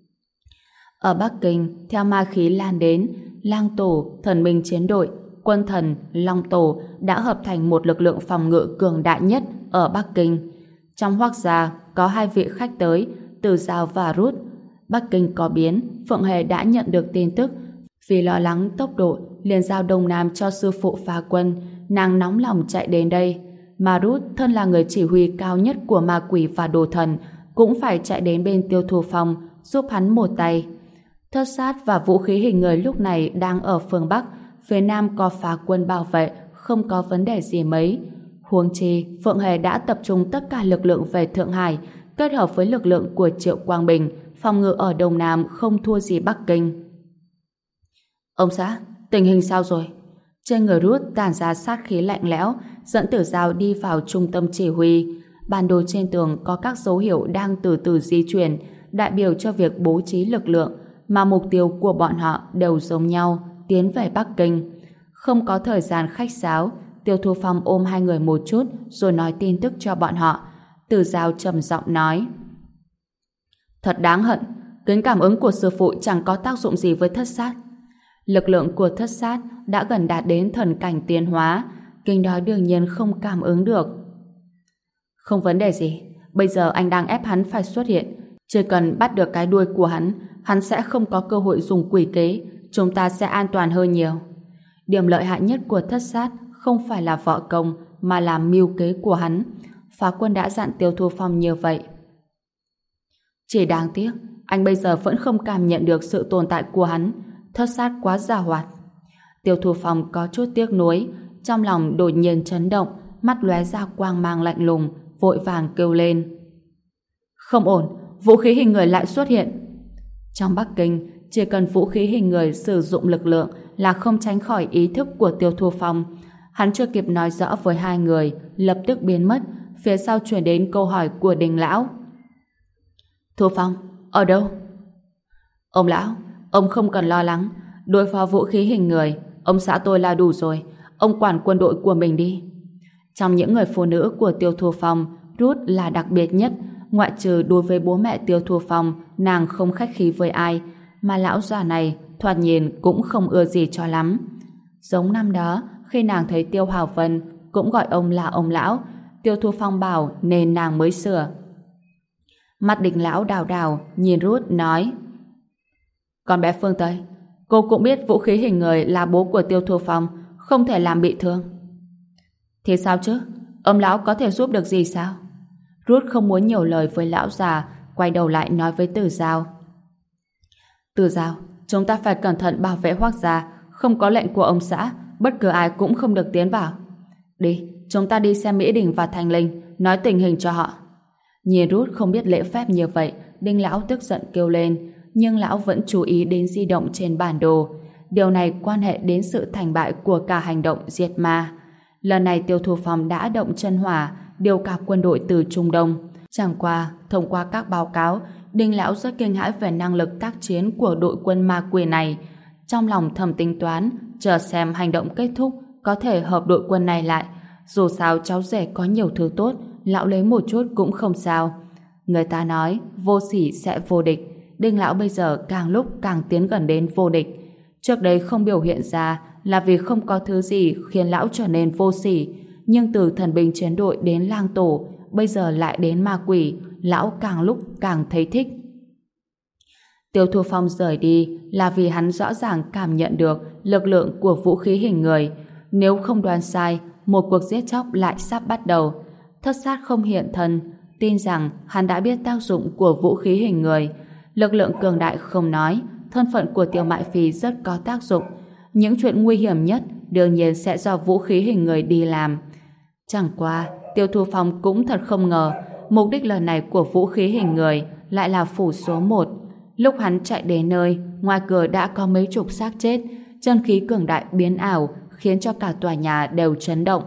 Ở Bắc Kinh, theo ma khí lan đến, lang tổ, thần minh chiến đội, quân thần, long tổ đã hợp thành một lực lượng phòng ngự cường đại nhất ở Bắc Kinh. Trong Hoắc gia có 2 vị khách tới, Từ Giao và Rút. Bắc Kinh có biến, Phượng Hề đã nhận được tin tức. Vì lo lắng tốc độ, liền giao Đông Nam cho sư phụ phá quân, nàng nóng lòng chạy đến đây. Mà Rút, thân là người chỉ huy cao nhất của ma quỷ và đồ thần, cũng phải chạy đến bên Tiêu Thu Phong, giúp hắn một tay. Thất sát và vũ khí hình người lúc này đang ở phương Bắc, phía Nam có phá quân bảo vệ, không có vấn đề gì mấy. Huống chi, Phượng Hề đã tập trung tất cả lực lượng về Thượng Hải, kết hợp với lực lượng của Triệu Quang Bình, phòng ngự ở Đông Nam không thua gì Bắc Kinh. Ông xã, tình hình sao rồi? Trên người Rút tản ra sát khí lạnh lẽo, dẫn Tử Giao đi vào trung tâm chỉ huy. Bản đồ trên tường có các dấu hiệu đang từ từ di chuyển, đại biểu cho việc bố trí lực lượng, mà mục tiêu của bọn họ đều giống nhau, tiến về Bắc Kinh. Không có thời gian khách sáo, Tiêu Thu Phong ôm 2 người một chút rồi nói tin tức cho bọn họ. Tử Giao trầm giọng nói: Thật đáng hận, kính cảm ứng của sư phụ chẳng có tác dụng gì với thất sát. Lực lượng của thất sát đã gần đạt đến thần cảnh tiến hóa, kinh đó đương nhiên không cảm ứng được. Không vấn đề gì, bây giờ anh đang ép hắn phải xuất hiện. Chỉ cần bắt được cái đuôi của hắn sẽ không có cơ hội dùng quỷ kế, chúng ta sẽ an toàn hơn nhiều. Điểm lợi hại nhất của thất sát không phải là võ công, mà là mưu kế của hắn. Phá quân đã dặn Tiêu Thu Phong như vậy. Chỉ đáng tiếc, anh bây giờ vẫn không cảm nhận được sự tồn tại của hắn. Thất sát quá giàu hoạt. Tiêu Thu Phong có chút tiếc nuối, trong lòng đột nhiên chấn động, mắt lóe ra quang mang lạnh lùng, vội vàng kêu lên: Không ổn, vũ khí hình người lại xuất hiện. Trong Bắc Kinh, chỉ cần vũ khí hình người sử dụng lực lượng là không tránh khỏi ý thức của Tiêu Thu Phong. Hắn chưa kịp nói rõ với 2 người, lập tức biến mất. Phía sau truyền đến câu hỏi của Đình Lão: Thu Phong, ở đâu? Ông lão, ông không cần lo lắng, đối phó vũ khí hình người, ông xã tôi là đủ rồi, ông quản quân đội của mình đi. Trong những người phụ nữ của Tiêu Thu Phong, Rút là đặc biệt nhất, ngoại trừ đối với bố mẹ Tiêu Thu Phong, nàng không khách khí với ai, mà lão già này thoạt nhìn cũng không ưa gì cho lắm. Giống năm đó, khi nàng thấy Tiêu Hào Vân cũng gọi ông là ông lão, Tiêu Thu Phong bảo nên nàng mới sửa. Mắt Đinh lão đào đào, nhìn Ruth nói: Con bé Phương Tây, cô cũng biết vũ khí hình người là bố của Tiêu Thu Phong, không thể làm bị thương. Thì sao chứ? Ông lão có thể giúp được gì sao? Ruth không muốn nhiều lời với lão già, quay đầu lại nói với Từ Giao. Từ Giao, chúng ta phải cẩn thận bảo vệ Hoắc gia, không có lệnh của ông xã, bất cứ ai cũng không được tiến vào. Đi, chúng ta đi xem Mỹ Đình và Thanh Linh, nói tình hình cho họ. Nhìn Ruth không biết lễ phép như vậy, Đinh lão tức giận kêu lên, nhưng lão vẫn chú ý đến di động trên bản đồ. Điều này quan hệ đến sự thành bại của cả hành động diệt ma. Lần này Tiêu Thu Phong đã động chân hỏa, điều cả quân đội từ Trung Đông. Chẳng qua, thông qua các báo cáo, Đinh lão rất kinh hãi về năng lực tác chiến của đội quân ma quỷ này. Trong lòng thầm tính toán, chờ xem hành động kết thúc, có thể hợp đội quân này lại. Dù sao cháu rể có nhiều thứ tốt, lão lấy một chút cũng không sao. Người ta nói, vô sỉ sẽ vô địch. Đinh lão bây giờ càng lúc càng tiến gần đến vô địch. Trước đây không biểu hiện ra là vì không có thứ gì khiến lão trở nên vô sỉ. Nhưng từ thần binh chiến đội đến lang tổ, bây giờ lại đến ma quỷ, lão càng lúc càng thấy thích. Tiêu Thu Phong rời đi là vì hắn rõ ràng cảm nhận được lực lượng của vũ khí hình người. Nếu không đoán sai, một cuộc giết chóc lại sắp bắt đầu. Thất sát không hiện thân, tin rằng hắn đã biết tác dụng của vũ khí hình người. Lực lượng cường đại không nói, thân phận của Tiêu Mại Phi rất có tác dụng. Những chuyện nguy hiểm nhất đương nhiên sẽ do vũ khí hình người đi làm. Chẳng qua, Tiêu Thu Phong cũng thật không ngờ mục đích lần này của vũ khí hình người lại là phủ số 1. Lúc hắn chạy đến nơi, ngoài cửa đã có mấy chục xác chết, chân khí cường đại biến ảo khiến cho cả tòa nhà đều chấn động.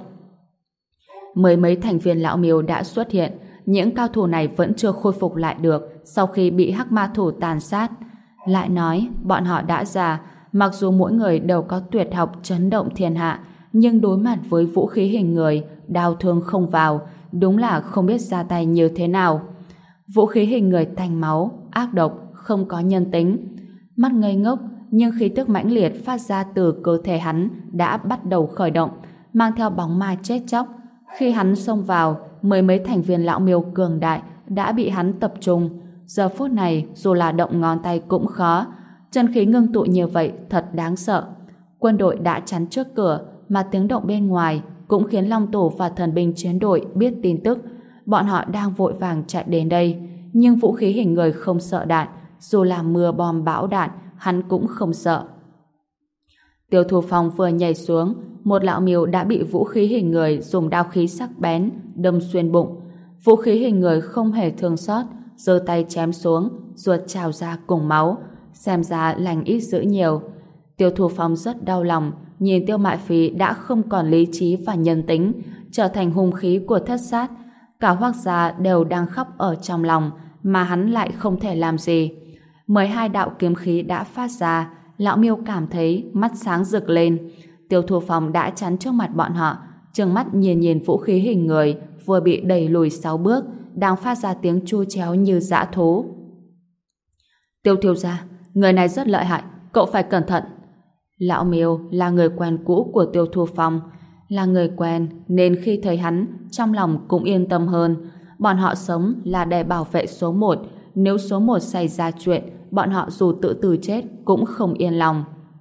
Mười mấy thành viên lão miêu đã xuất hiện, những cao thủ này vẫn chưa khôi phục lại được sau khi bị hắc ma thủ tàn sát. Lại nói, bọn họ đã già, mặc dù mỗi người đều có tuyệt học chấn động thiên hạ, nhưng đối mặt với vũ khí hình người, đao thương không vào, đúng là không biết ra tay như thế nào. Vũ khí hình người tanh máu, ác độc, không có nhân tính. Mắt ngây ngốc, nhưng khí tức mãnh liệt phát ra từ cơ thể hắn đã bắt đầu khởi động, mang theo bóng ma chết chóc. Khi hắn xông vào, mười mấy thành viên lão miêu cường đại đã bị hắn tập trung. Giờ phút này, dù là động ngón tay cũng khó. Chân khí ngưng tụ như vậy thật đáng sợ. Quân đội đã chắn trước cửa, mà tiếng động bên ngoài cũng khiến Long Tổ và thần binh chiến đội biết tin tức. Bọn họ đang vội vàng chạy đến đây, nhưng vũ khí hình người không sợ đạn, dù là mưa bom bão đạn, hắn cũng không sợ. Tiêu Thu Phong vừa nhảy xuống, một lão miêu đã bị vũ khí hình người dùng đao khí sắc bén đâm xuyên bụng. Vũ khí hình người không hề thương xót, giơ tay chém xuống, ruột trào ra cùng máu, xem ra lành ít dữ nhiều. Tiêu Thu Phong rất đau lòng, nhìn Tiêu Mại Phi đã không còn lý trí và nhân tính, trở thành hung khí của thất sát. Cả Hoắc gia đều đang khóc ở trong lòng, mà hắn lại không thể làm gì. 12 đạo kiếm khí đã phát ra, lão miêu cảm thấy mắt sáng rực lên. Tiêu Thu Phong đã chắn trước mặt bọn họ, trừng mắt nhìn vũ khí hình người vừa bị đẩy lùi 6 bước, đang phát ra tiếng chu chéo như dã thú. Tiêu thiếu gia, người này rất lợi hại, cậu phải cẩn thận. Lão miêu là người quen cũ của Tiêu Thu Phong, là người quen nên khi thấy hắn, trong lòng cũng yên tâm hơn. Bọn họ sống là để bảo vệ số 1, nếu số 1 xảy ra chuyện, bọn họ dù tự tử chết cũng không yên lòng.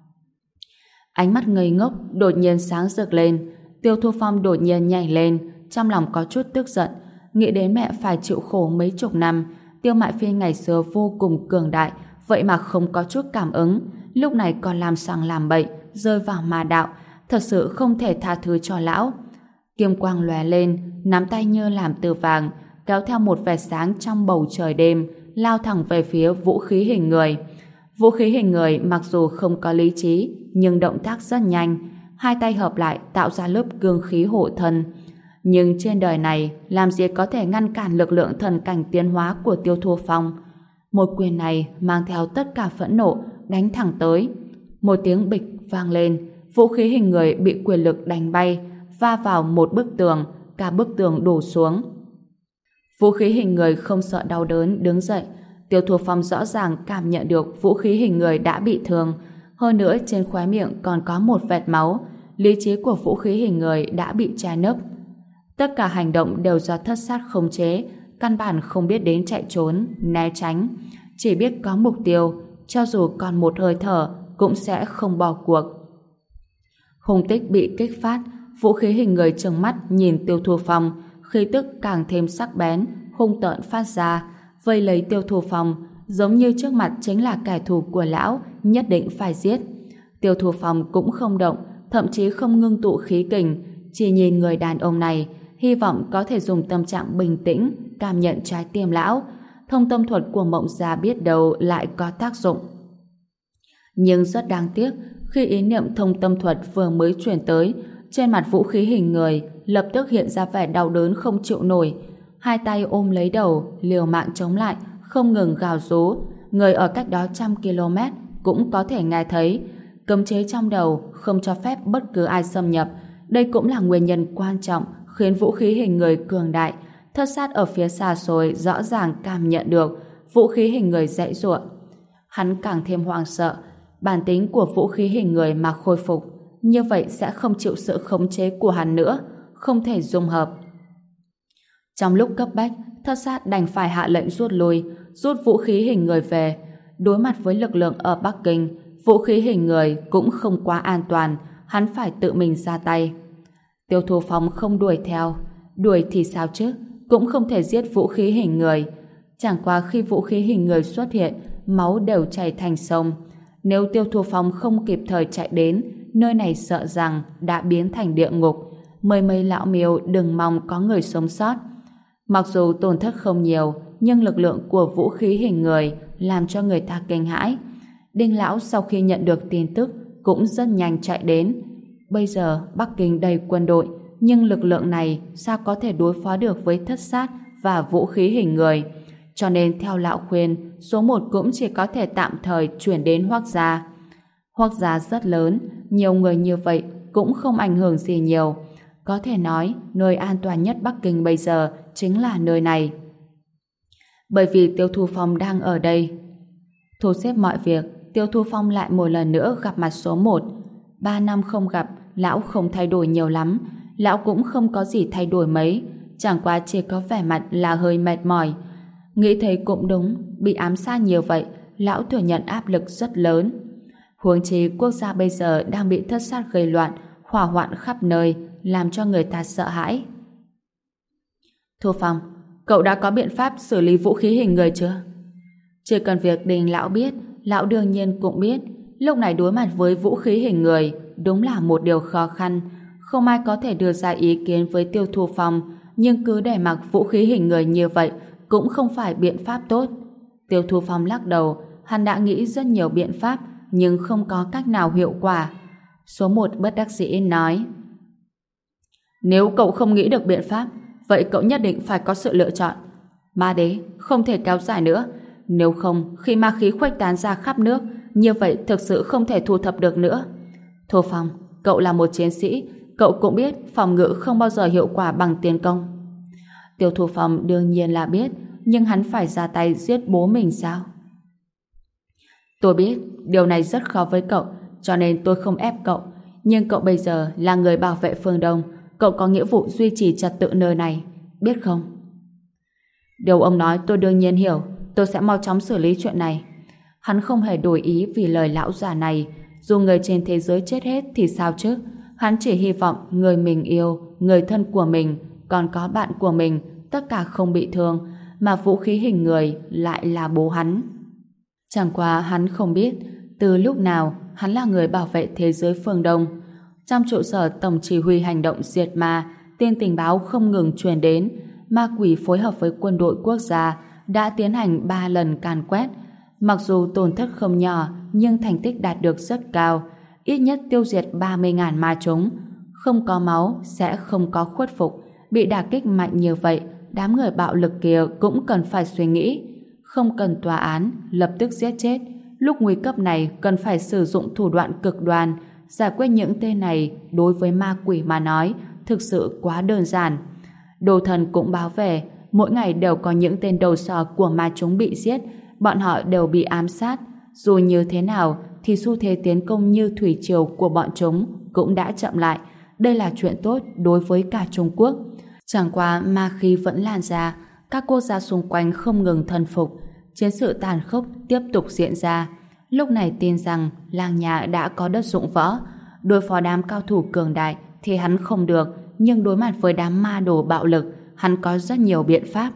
Ánh mắt ngây ngốc đột nhiên sáng rực lên. Tiêu Thu Phong đột nhiên nhảy lên, trong lòng có chút tức giận, nghĩ đến mẹ phải chịu khổ mấy chục năm. Tiêu Mại Phi ngày xưa vô cùng cường đại, vậy mà không có chút cảm ứng, lúc này còn làm sằng làm bậy, rơi vào ma đạo, thật sự không thể tha thứ cho lão. Kim quang lóe lên, nắm tay như làm từ vàng, kéo theo một vệt sáng trong bầu trời đêm, lao thẳng về phía vũ khí hình người. Vũ khí hình người mặc dù không có lý trí, nhưng động tác rất nhanh, hai tay hợp lại tạo ra lớp cương khí hộ thân. Nhưng trên đời này, làm gì có thể ngăn cản lực lượng thần cảnh tiến hóa của Tiêu Thu Phong. Một quyền này mang theo tất cả phẫn nộ, đánh thẳng tới. Một tiếng bịch vang lên, vũ khí hình người bị quyền lực đánh bay, va vào một bức tường, cả bức tường đổ xuống. Vũ khí hình người không sợ đau đớn đứng dậy. Tiêu Thu Phong rõ ràng cảm nhận được vũ khí hình người đã bị thương, Hơn nữa trên khóe miệng còn có một vệt máu. Lý trí của vũ khí hình người đã bị che nấp. Tất cả hành động đều do thất sát khống chế, căn bản không biết đến chạy trốn, né tránh. Chỉ biết có mục tiêu, cho dù còn một hơi thở cũng sẽ không bỏ cuộc. Hung tích bị kích phát, vũ khí hình người trừng mắt nhìn Tiêu Thu Phong, khí tức càng thêm sắc bén, hung tợn phát ra, vây lấy Tiêu Thu Phong, giống như trước mặt chính là kẻ thù của lão, nhất định phải giết. Tiêu Thu Phong cũng không động, thậm chí không ngưng tụ khí kình, chỉ nhìn người đàn ông này, hy vọng có thể dùng tâm trạng bình tĩnh cảm nhận trái tim lão. Thông tâm thuật của Mộng Gia biết đâu lại có tác dụng. Nhưng rất đáng tiếc, khi ý niệm thông tâm thuật vừa mới chuyển tới, trên mặt vũ khí hình người lập tức hiện ra vẻ đau đớn không chịu nổi. Hai tay ôm lấy đầu, liều mạng chống lại, không ngừng gào rú. Người ở cách đó 100 km cũng có thể nghe thấy. Cấm chế trong đầu không cho phép bất cứ ai xâm nhập. Đây cũng là nguyên nhân quan trọng khiến vũ khí hình người cường đại. Thất sát ở phía xa xôi rõ ràng cảm nhận được vũ khí hình người giãy giụa. Hắn càng thêm hoang sợ. Bản tính của vũ khí hình người mà khôi phục, như vậy sẽ không chịu sự khống chế của hắn nữa, không thể dung hợp. Trong lúc cấp bách, thất sát đành phải hạ lệnh rút lui, rút vũ khí hình người về. Đối mặt với lực lượng ở Bắc Kinh, vũ khí hình người cũng không quá an toàn, hắn phải tự mình ra tay. Tiêu Thu Phong không đuổi theo, đuổi thì sao chứ, cũng không thể giết vũ khí hình người. Chẳng qua khi vũ khí hình người xuất hiện, máu đều chảy thành sông. Nếu Tiêu Thu Phong không kịp thời chạy đến, nơi này sợ rằng đã biến thành địa ngục. Mấy lão miêu đừng mong có người sống sót. Mặc dù tổn thất không nhiều, nhưng lực lượng của vũ khí hình người làm cho người ta kinh hãi. Đinh lão sau khi nhận được tin tức cũng rất nhanh chạy đến. Bây giờ Bắc Kinh đầy quân đội, nhưng lực lượng này sao có thể đối phó được với thất sát và vũ khí hình người. Cho nên theo lão khuyên, số 1 cũng chỉ có thể tạm thời chuyển đến Hoắc gia. Hoắc gia rất lớn, nhiều người như vậy cũng không ảnh hưởng gì nhiều. Có thể nói, nơi an toàn nhất Bắc Kinh bây giờ chính là nơi này. Bởi vì Tiêu Thu Phong đang ở đây. Thu xếp mọi việc, Tiêu Thu Phong lại một lần nữa gặp mặt số 1. 3 năm không gặp, lão không thay đổi nhiều lắm. Lão cũng không có gì thay đổi mấy, chẳng qua chỉ có vẻ mặt là hơi mệt mỏi. Nghĩ thấy cũng đúng, bị ám sát nhiều vậy, lão thừa nhận áp lực rất lớn. Huống chi quốc gia bây giờ đang bị thất sát gây loạn, hỏa hoạn khắp nơi, làm cho người ta sợ hãi. Thu Phong, cậu đã có biện pháp xử lý vũ khí hình người chưa? Chỉ cần việc Đình lão biết, lão đương nhiên cũng biết. Lúc này đối mặt với vũ khí hình người, đúng là một điều khó khăn. Không ai có thể đưa ra ý kiến với Tiêu Thu Phong, nhưng cứ để mặc vũ khí hình người như vậy cũng không phải biện pháp tốt. Tiêu Thu Phong lắc đầu, hắn đã nghĩ rất nhiều biện pháp, nhưng không có cách nào hiệu quả. Số 1 bất đắc dĩ nói: Nếu cậu không nghĩ được biện pháp, vậy cậu nhất định phải có sự lựa chọn. Ma đế không thể kéo dài nữa, nếu không khi ma khí khuếch tán ra khắp nước, như vậy thực sự không thể thu thập được nữa. Thu Phong, cậu là một chiến sĩ, cậu cũng biết phòng ngự không bao giờ hiệu quả bằng tiến công. Tiêu Thu Phong đương nhiên là biết, nhưng hắn phải ra tay giết bố mình sao? Tôi biết điều này rất khó với cậu, cho nên tôi không ép cậu. Nhưng cậu bây giờ là người bảo vệ phương Đông, cậu có nghĩa vụ duy trì trật tự nơi này, biết không? Điều ông nói tôi đương nhiên hiểu, tôi sẽ mau chóng xử lý chuyện này. Hắn không hề đổi ý vì lời lão già này. Dù người trên thế giới chết hết thì sao chứ? Hắn chỉ hy vọng người mình yêu, người thân của mình, còn có bạn của mình, tất cả không bị thương, mà vũ khí hình người lại là bố hắn. Chẳng qua hắn không biết, từ lúc nào hắn là người bảo vệ thế giới phương Đông. Trong trụ sở tổng chỉ huy hành động diệt ma, tin tình báo không ngừng truyền đến. Ma quỷ phối hợp với quân đội quốc gia đã tiến hành 3 lần càn quét. Mặc dù tổn thất không nhỏ, nhưng thành tích đạt được rất cao, ít nhất tiêu diệt 30.000 ma chúng. Không có máu sẽ không có khuất phục. Bị đả kích mạnh như vậy, đám người bạo lực kia cũng cần phải suy nghĩ. Không cần tòa án lập tức giết chết. Lúc nguy cấp này cần phải sử dụng thủ đoạn cực đoan. Giải quyết những tên này đối với ma quỷ mà nói thực sự quá đơn giản. Đồ thần cũng báo về, mỗi ngày đều có những tên đầu sỏ của ma chúng bị giết, bọn họ đều bị ám sát. Dù như thế nào thì xu thế tiến công như thủy triều của bọn chúng cũng đã chậm lại. Đây là chuyện tốt đối với cả Trung Quốc. Chẳng qua ma khí vẫn lan ra, các quốc gia xung quanh không ngừng thần phục, chiến sự tàn khốc tiếp tục diễn ra. Lúc này tin rằng làng nhà đã có đất dụng võ, đối phó đám cao thủ cường đại thì hắn không được, nhưng đối mặt với đám ma đồ bạo lực, hắn có rất nhiều biện pháp.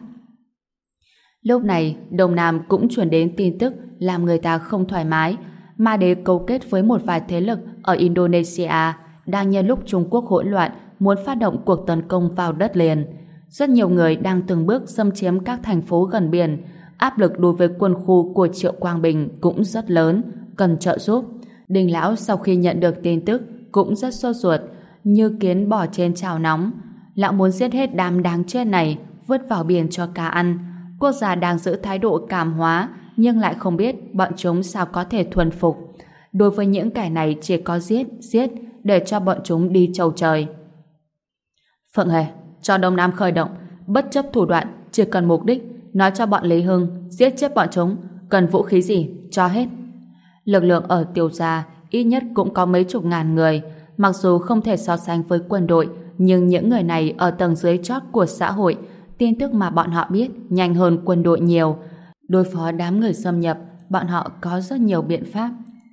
Lúc này, Đông Nam cũng truyền đến tin tức làm người ta không thoải mái. Ma đế cấu kết với một vài thế lực ở Indonesia đang nhân lúc Trung Quốc hỗn loạn muốn phát động cuộc tấn công vào đất liền. Rất nhiều người đang từng bước xâm chiếm các thành phố gần biển. Áp lực đối với quân khu của Triệu Quang Bình cũng rất lớn, cần trợ giúp. Đinh Lão sau khi nhận được tin tức cũng rất sốt ruột, như kiến bò trên chảo nóng. Lão muốn giết hết đám đáng chết này, vứt vào biển cho cá ăn. Quốc gia đang giữ thái độ cảm hóa, nhưng lại không biết bọn chúng sao có thể thuần phục. Đối với những kẻ này chỉ có giết để cho bọn chúng đi chầu trời. Phượng Hề, cho Đông Nam khởi động, bất chấp thủ đoạn, chỉ cần mục đích, nói cho bọn Lý Hưng giết chết bọn chúng, cần vũ khí gì, cho hết. Lực lượng ở Tiêu Gia ít nhất cũng có mấy chục ngàn người, mặc dù không thể so sánh với quân đội, nhưng những người này ở tầng dưới chót của xã hội, tin tức mà bọn họ biết nhanh hơn quân đội nhiều. Đối phó đám người xâm nhập, bọn họ có rất nhiều biện pháp.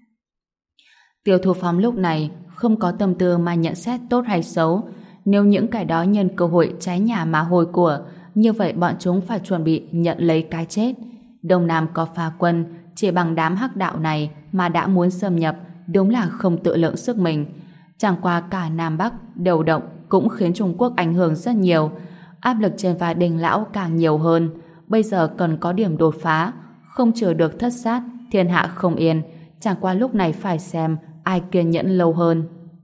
Tiêu Thu Phong lúc này không có tâm tư mà nhận xét tốt hay xấu. Nếu những kẻ đó nhân cơ hội cháy nhà mà hồi của, như vậy bọn chúng phải chuẩn bị nhận lấy cái chết. Đông Nam có phá quân, chỉ bằng đám hắc đạo này mà đã muốn xâm nhập, đúng là không tự lượng sức mình. Chẳng qua cả Nam Bắc đều động cũng khiến Trung Quốc ảnh hưởng rất nhiều. Áp lực trên vai Đinh Lão càng nhiều hơn. Bây giờ cần có điểm đột phá, không chừa được thất sát, thiên hạ không yên. Chẳng qua lúc này phải xem ai kiên nhẫn lâu hơn.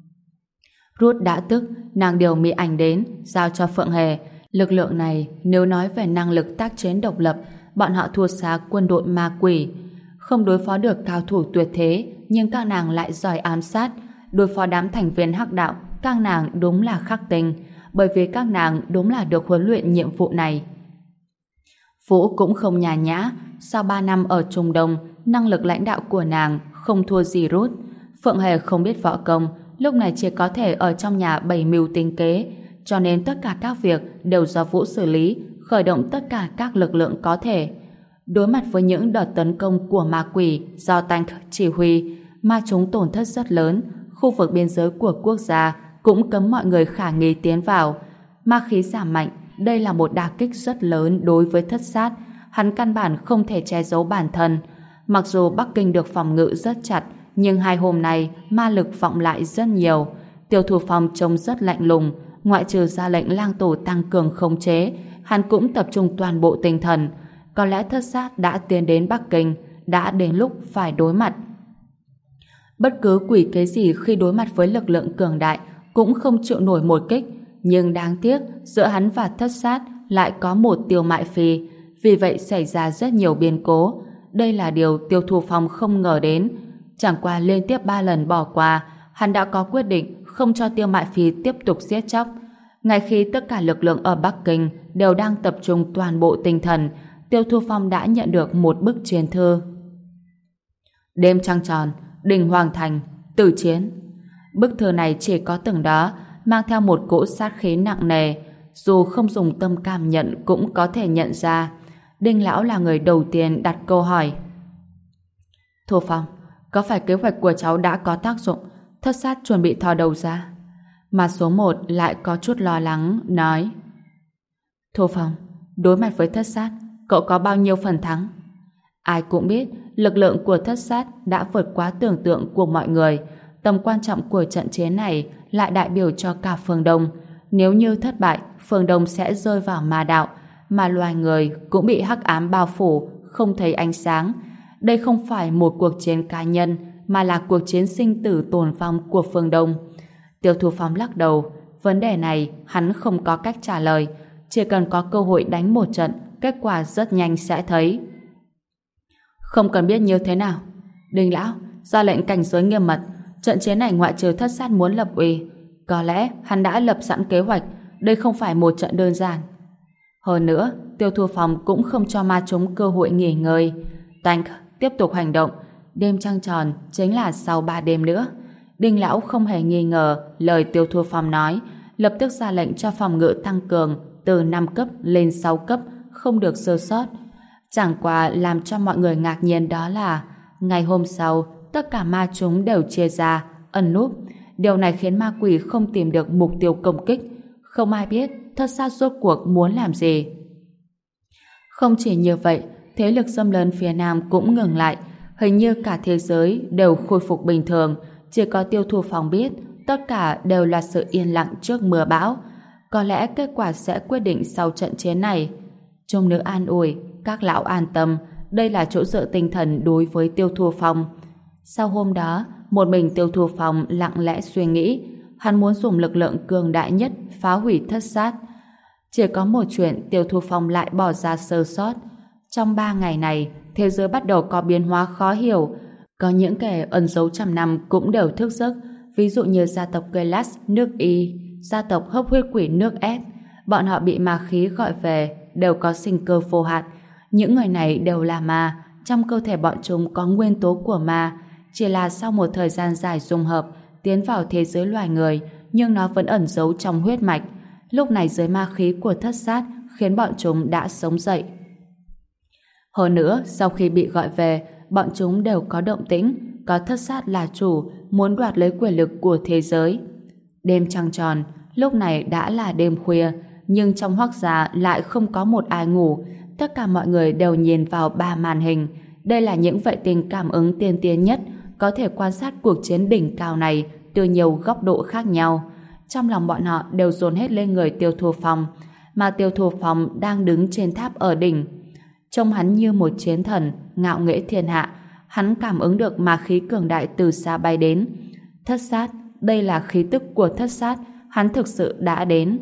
Rút đã tức, nàng điều Mỹ Ảnh đến, giao cho Phượng Hề. Lực lượng này, nếu nói về năng lực tác chiến độc lập, bọn họ thua xa quân đội ma quỷ. Không đối phó được cao thủ tuyệt thế, nhưng các nàng lại giỏi ám sát. Đối phó đám thành viên hắc đạo, các nàng đúng là khắc tinh, bởi vì các nàng đúng là được huấn luyện nhiệm vụ này. Vũ cũng không nhàn nhã, sau 3 năm ở Trung Đông, năng lực lãnh đạo của nàng không thua gì Rút. Phượng Hề không biết võ công, lúc này chỉ có thể ở trong nhà bày mưu tính kế, cho nên tất cả các việc đều do Vũ xử lý, khởi động tất cả các lực lượng có thể. Đối mặt với những đợt tấn công của ma quỷ do Tank chỉ huy, ma chúng tổn thất rất lớn, khu vực biên giới của quốc gia cũng cấm mọi người khả nghi tiến vào. Ma khí giảm mạnh, đây là một đả kích rất lớn đối với thất sát, hắn căn bản không thể che giấu bản thân. Mặc dù Bắc Kinh được phòng ngự rất chặt, nhưng 2 hôm nay ma lực vọng lại rất nhiều. Tiêu Thu Phong trông rất lạnh lùng, ngoại trừ ra lệnh lang tổ tăng cường khống chế, hắn cũng tập trung toàn bộ tinh thần. Có lẽ thất sát đã tiến đến Bắc Kinh, đã đến lúc phải đối mặt. Bất cứ quỷ kế gì khi đối mặt với lực lượng cường đại cũng không chịu nổi một kích, nhưng đáng tiếc giữa hắn và thất sát lại có một Tiêu Mại Phi, vì vậy xảy ra rất nhiều biến cố. Đây là điều Tiêu Thu Phong không ngờ đến. Chẳng qua liên tiếp 3 lần bỏ qua, hắn đã có quyết định không cho Tiêu Mại Phi tiếp tục giết chóc. Ngay khi tất cả lực lượng ở Bắc Kinh đều đang tập trung toàn bộ tinh thần, Tiêu Thu Phong đã nhận được một bức chiến thư. Đêm trăng tròn, Đình Hoàng Thành, tử chiến. Bức thư này chỉ có từng đó, mang theo một cỗ sát khí nặng nề, dù không dùng tâm cảm nhận cũng có thể nhận ra. Đinh Lão là người đầu tiên đặt câu hỏi. Thu Phong, có phải kế hoạch của cháu đã có tác dụng, thất sát chuẩn bị thò đầu ra? Mà số 1 lại có chút lo lắng, nói. Thu Phong, đối mặt với thất sát, cậu có bao nhiêu phần thắng? Ai cũng biết, lực lượng của thất sát đã vượt quá tưởng tượng của mọi người. Tầm quan trọng của trận chiến này lại đại biểu cho cả phương Đông. Nếu như thất bại, phương Đông sẽ rơi vào ma đạo, mà loài người cũng bị hắc ám bao phủ, không thấy ánh sáng. Đây không phải một cuộc chiến cá nhân, mà là cuộc chiến sinh tử tồn vong của phương Đông. Tiêu Thu Phong lắc đầu, vấn đề này hắn không có cách trả lời, chỉ cần có cơ hội đánh một trận, kết quả rất nhanh sẽ thấy. Không cần biết như thế nào. Đinh Lão ra lệnh cảnh giới nghiêm mật, trận chiến này ngoại trừ thất sát muốn lập uy, có lẽ hắn đã lập sẵn kế hoạch, đây không phải một trận đơn giản. Hơn nữa, Tiêu Thu Phong cũng không cho ma chúng cơ hội nghỉ ngơi. Tank tiếp tục hành động, đêm trăng tròn chính là sau 3 đêm nữa. Đinh lão không hề nghi ngờ lời Tiêu Thu Phong nói, lập tức ra lệnh cho phòng ngự tăng cường từ 5 cấp lên 6 cấp, không được sơ sót. Chẳng qua làm cho mọi người ngạc nhiên đó là ngày hôm sau, tất cả ma chúng đều chia ra, ẩn núp. Điều này khiến ma quỷ không tìm được mục tiêu công kích. Không ai biết Thất Sát rốt cuộc muốn làm gì. Không chỉ như vậy, thế lực xâm lấn phía Nam cũng ngừng lại. Hình như cả thế giới đều khôi phục bình thường. Chỉ có Tiêu Thu Phong biết tất cả đều là sự yên lặng trước mưa bão. Có lẽ kết quả sẽ quyết định sau trận chiến này. Trung nữ an ủi, các lão an tâm, đây là chỗ dựa tinh thần đối với Tiêu Thu Phong. Sau hôm đó, một mình Tiêu Thu Phong lặng lẽ suy nghĩ, hắn muốn dùng lực lượng cường đại nhất phá hủy Thất Sát. Chỉ có một chuyện Tiêu Thu Phong lại bỏ ra sơ sót. Trong 3 ngày này, thế giới bắt đầu có biến hóa khó hiểu. Có những kẻ ẩn giấu trăm năm cũng đều thức giấc, ví dụ như gia tộc Gelas nước Y, gia tộc Hấp Huyết Quỷ nước S. Bọn họ bị ma khí gọi về, đều có sinh cơ vô hạn. Những người này đều là ma, trong cơ thể bọn chúng có nguyên tố của ma, chỉ là sau một thời gian dài dung hợp, tiến vào thế giới loài người, nhưng nó vẫn ẩn giấu trong huyết mạch. Lúc này dưới ma khí của Thất Sát khiến bọn chúng đã sống dậy. Hơn nữa, sau khi bị gọi về, bọn chúng đều có động tĩnh, có Thất Sát là chủ, muốn đoạt lấy quyền lực của thế giới. Đêm trăng tròn, lúc này đã là đêm khuya, nhưng trong Hoắc gia lại không có một ai ngủ. Tất cả mọi người đều nhìn vào 3 màn hình. Đây là những vệ tinh cảm ứng tiên tiến nhất, có thể quan sát cuộc chiến đỉnh cao này từ nhiều góc độ khác nhau. Trong lòng bọn họ đều dồn hết lên người Tiêu Thu Phong, mà Tiêu Thu Phong đang đứng trên tháp ở đỉnh. Trông hắn như một chiến thần, ngạo nghễ thiên hạ. Hắn cảm ứng được ma khí cường đại từ xa bay đến. Thất Sát, đây là khí tức của Thất Sát, hắn thực sự đã đến.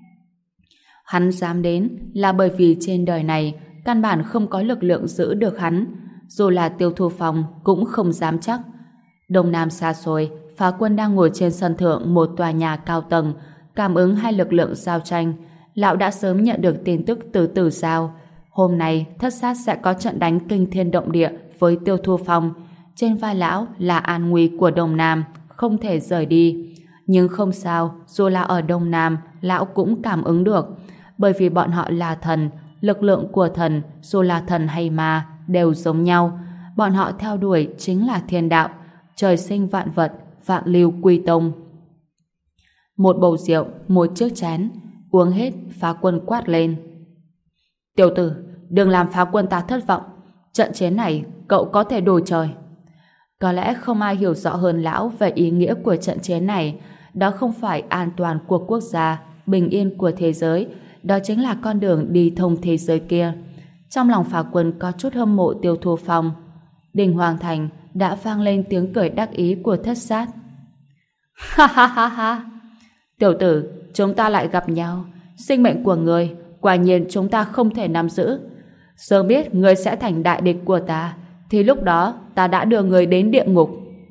Hắn dám đến là bởi vì trên đời này căn bản không có lực lượng giữ được hắn. Dù là Tiêu Thu Phong cũng không dám chắc. Đông Nam xa xôi, phá quân đang ngồi trên sân thượng một tòa nhà cao tầng, cảm ứng hai lực lượng giao tranh. Lão đã sớm nhận được tin tức từ Tử Giao. Hôm nay Thất Sát sẽ có trận đánh kinh thiên động địa với Tiêu Thu Phong. Trên vai lão là an nguy của Đông Nam, không thể rời đi. Nhưng không sao, dù là ở Đông Nam, lão cũng cảm ứng được. Bởi vì bọn họ là thần, lực lượng của thần, dù là thần hay ma, đều giống nhau. Bọn họ theo đuổi chính là thiên đạo, trời sinh vạn vật, vạn lưu quy tông. Một bầu rượu, một chiếc chén, uống hết, phá quân quát lên. Tiểu tử, đừng làm phá quân ta thất vọng. Trận chiến này, cậu có thể đổi trời. Có lẽ không ai hiểu rõ hơn lão về ý nghĩa của trận chiến này. Đó không phải an toàn của quốc gia, bình yên của thế giới, đó chính là con đường đi thông thế giới kia. Trong lòng phá quân có chút hâm mộ Tiêu Thu Phong. Đình Hoàng Thành đã vang lên tiếng cười đắc ý của Thất Sát. Ha ha ha ha! Tiểu tử, chúng ta lại gặp nhau. Sinh mệnh của người, quả nhiên chúng ta không thể nắm giữ. Sớm biết người sẽ thành đại địch của ta, thì lúc đó ta đã đưa người đến địa ngục.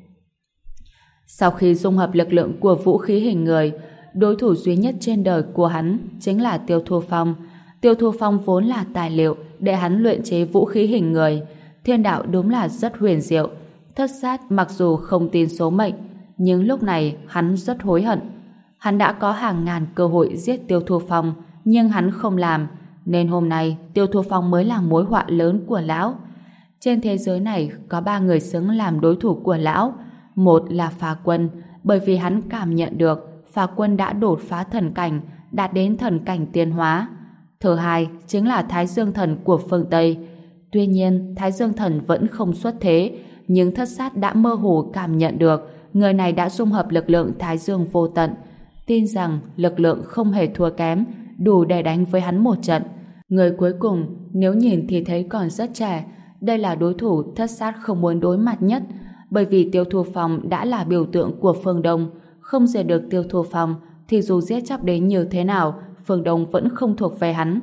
Sau khi dung hợp lực lượng của vũ khí hình người, đối thủ duy nhất trên đời của hắn chính là Tiêu Thu Phong. Tiêu Thu Phong vốn là tài liệu để hắn luyện chế vũ khí hình người. Thiên đạo đúng là rất huyền diệu. Thất Sát mặc dù không tin số mệnh, nhưng lúc này hắn rất hối hận. Hắn đã có hàng ngàn cơ hội giết Tiêu Thu Phong, nhưng hắn không làm, nên hôm nay Tiêu Thu Phong mới là mối họa lớn của lão. Trên thế giới này có 3 người xứng làm đối thủ của lão. Một là Phá Quân, bởi vì hắn cảm nhận được Phá Quân đã đột phá thần cảnh, đạt đến thần cảnh tiến hóa. Thứ hai chính là Thái Dương Thần của phương Tây. Tuy nhiên, Thái Dương Thần vẫn không xuất thế, nhưng Thất Sát đã mơ hồ cảm nhận được người này đã dung hợp lực lượng Thái Dương vô tận, tin rằng lực lượng không hề thua kém, đủ để đánh với hắn một trận. Người cuối cùng, nếu nhìn thì thấy còn rất trẻ, đây là đối thủ Thất Sát không muốn đối mặt nhất, bởi vì Tiêu Thu Phong đã là biểu tượng của phương Đông, không diệt được Tiêu Thu Phong thì dù giết chóc đến như thế nào, phương Đông vẫn không thuộc về hắn.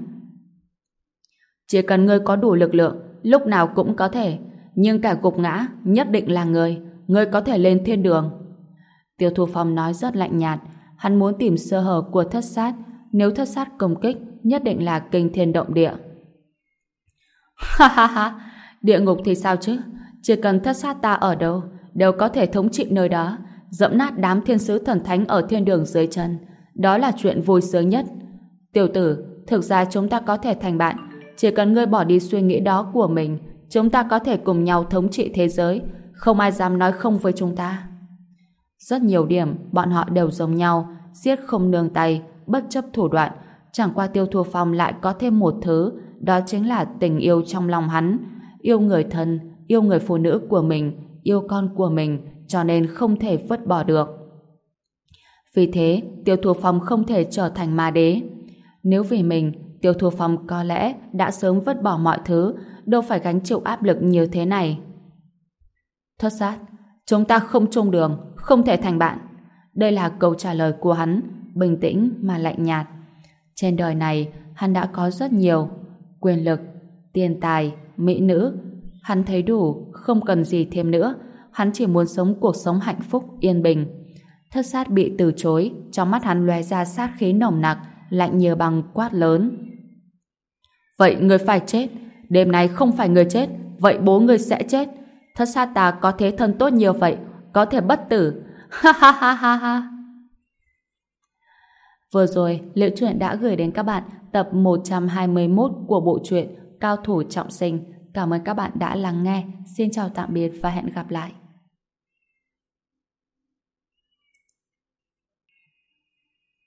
Chỉ cần ngươi có đủ lực lượng, lúc nào cũng có thể, nhưng cả gục ngã nhất định là ngươi có thể lên thiên đường. Tiêu Thu Phong nói rất lạnh nhạt, hắn muốn tìm sơ hở của Thất Sát, nếu Thất Sát công kích, nhất định là kinh thiên động địa. Ha ha ha, địa ngục thì sao chứ? Chỉ cần thất sát ta ở đâu, đều có thể thống trị nơi đó, dẫm nát đám thiên sứ thần thánh ở thiên đường dưới chân. Đó là chuyện vui sướng nhất. Tiểu tử, thực ra chúng ta có thể thành bạn. Chỉ cần ngươi bỏ đi suy nghĩ đó của mình, chúng ta có thể cùng nhau thống trị thế giới. Không ai dám nói không với chúng ta. Rất nhiều điểm, bọn họ đều giống nhau, giết không nương tay, bất chấp thủ đoạn. Chẳng qua Tiêu Thu Phong lại có thêm một thứ, đó chính là tình yêu trong lòng hắn. Yêu người thân, yêu người phụ nữ của mình, yêu con của mình, cho nên không thể vứt bỏ được. Vì thế, Tiêu Thu Phong không thể trở thành ma đế. Nếu vì mình, Tiêu Thu Phong có lẽ đã sớm vứt bỏ mọi thứ, đâu phải gánh chịu áp lực như thế này. Thất sát, chúng ta không chung đường, không thể thành bạn. Đây là câu trả lời của hắn, bình tĩnh mà lạnh nhạt. Trên đời này, hắn đã có rất nhiều quyền lực, tiền tài, mỹ nữ. Hắn thấy đủ, không cần gì thêm nữa. Hắn chỉ muốn sống cuộc sống hạnh phúc, yên bình. Thất sát bị từ chối, trong mắt hắn lóe ra sát khí nồng nặc, lạnh như băng quát lớn. Vậy ngươi phải chết. Đêm nay không phải ngươi chết, vậy bố ngươi sẽ chết. Thất sát ta có thế thân tốt như vậy, có thể bất tử. Ha ha ha ha ha. Vừa rồi, Liễu Chuyện đã gửi đến các bạn tập 121 của bộ truyện Cao thủ trọng sinh. Cảm ơn các bạn đã lắng nghe. Xin chào tạm biệt và hẹn gặp lại.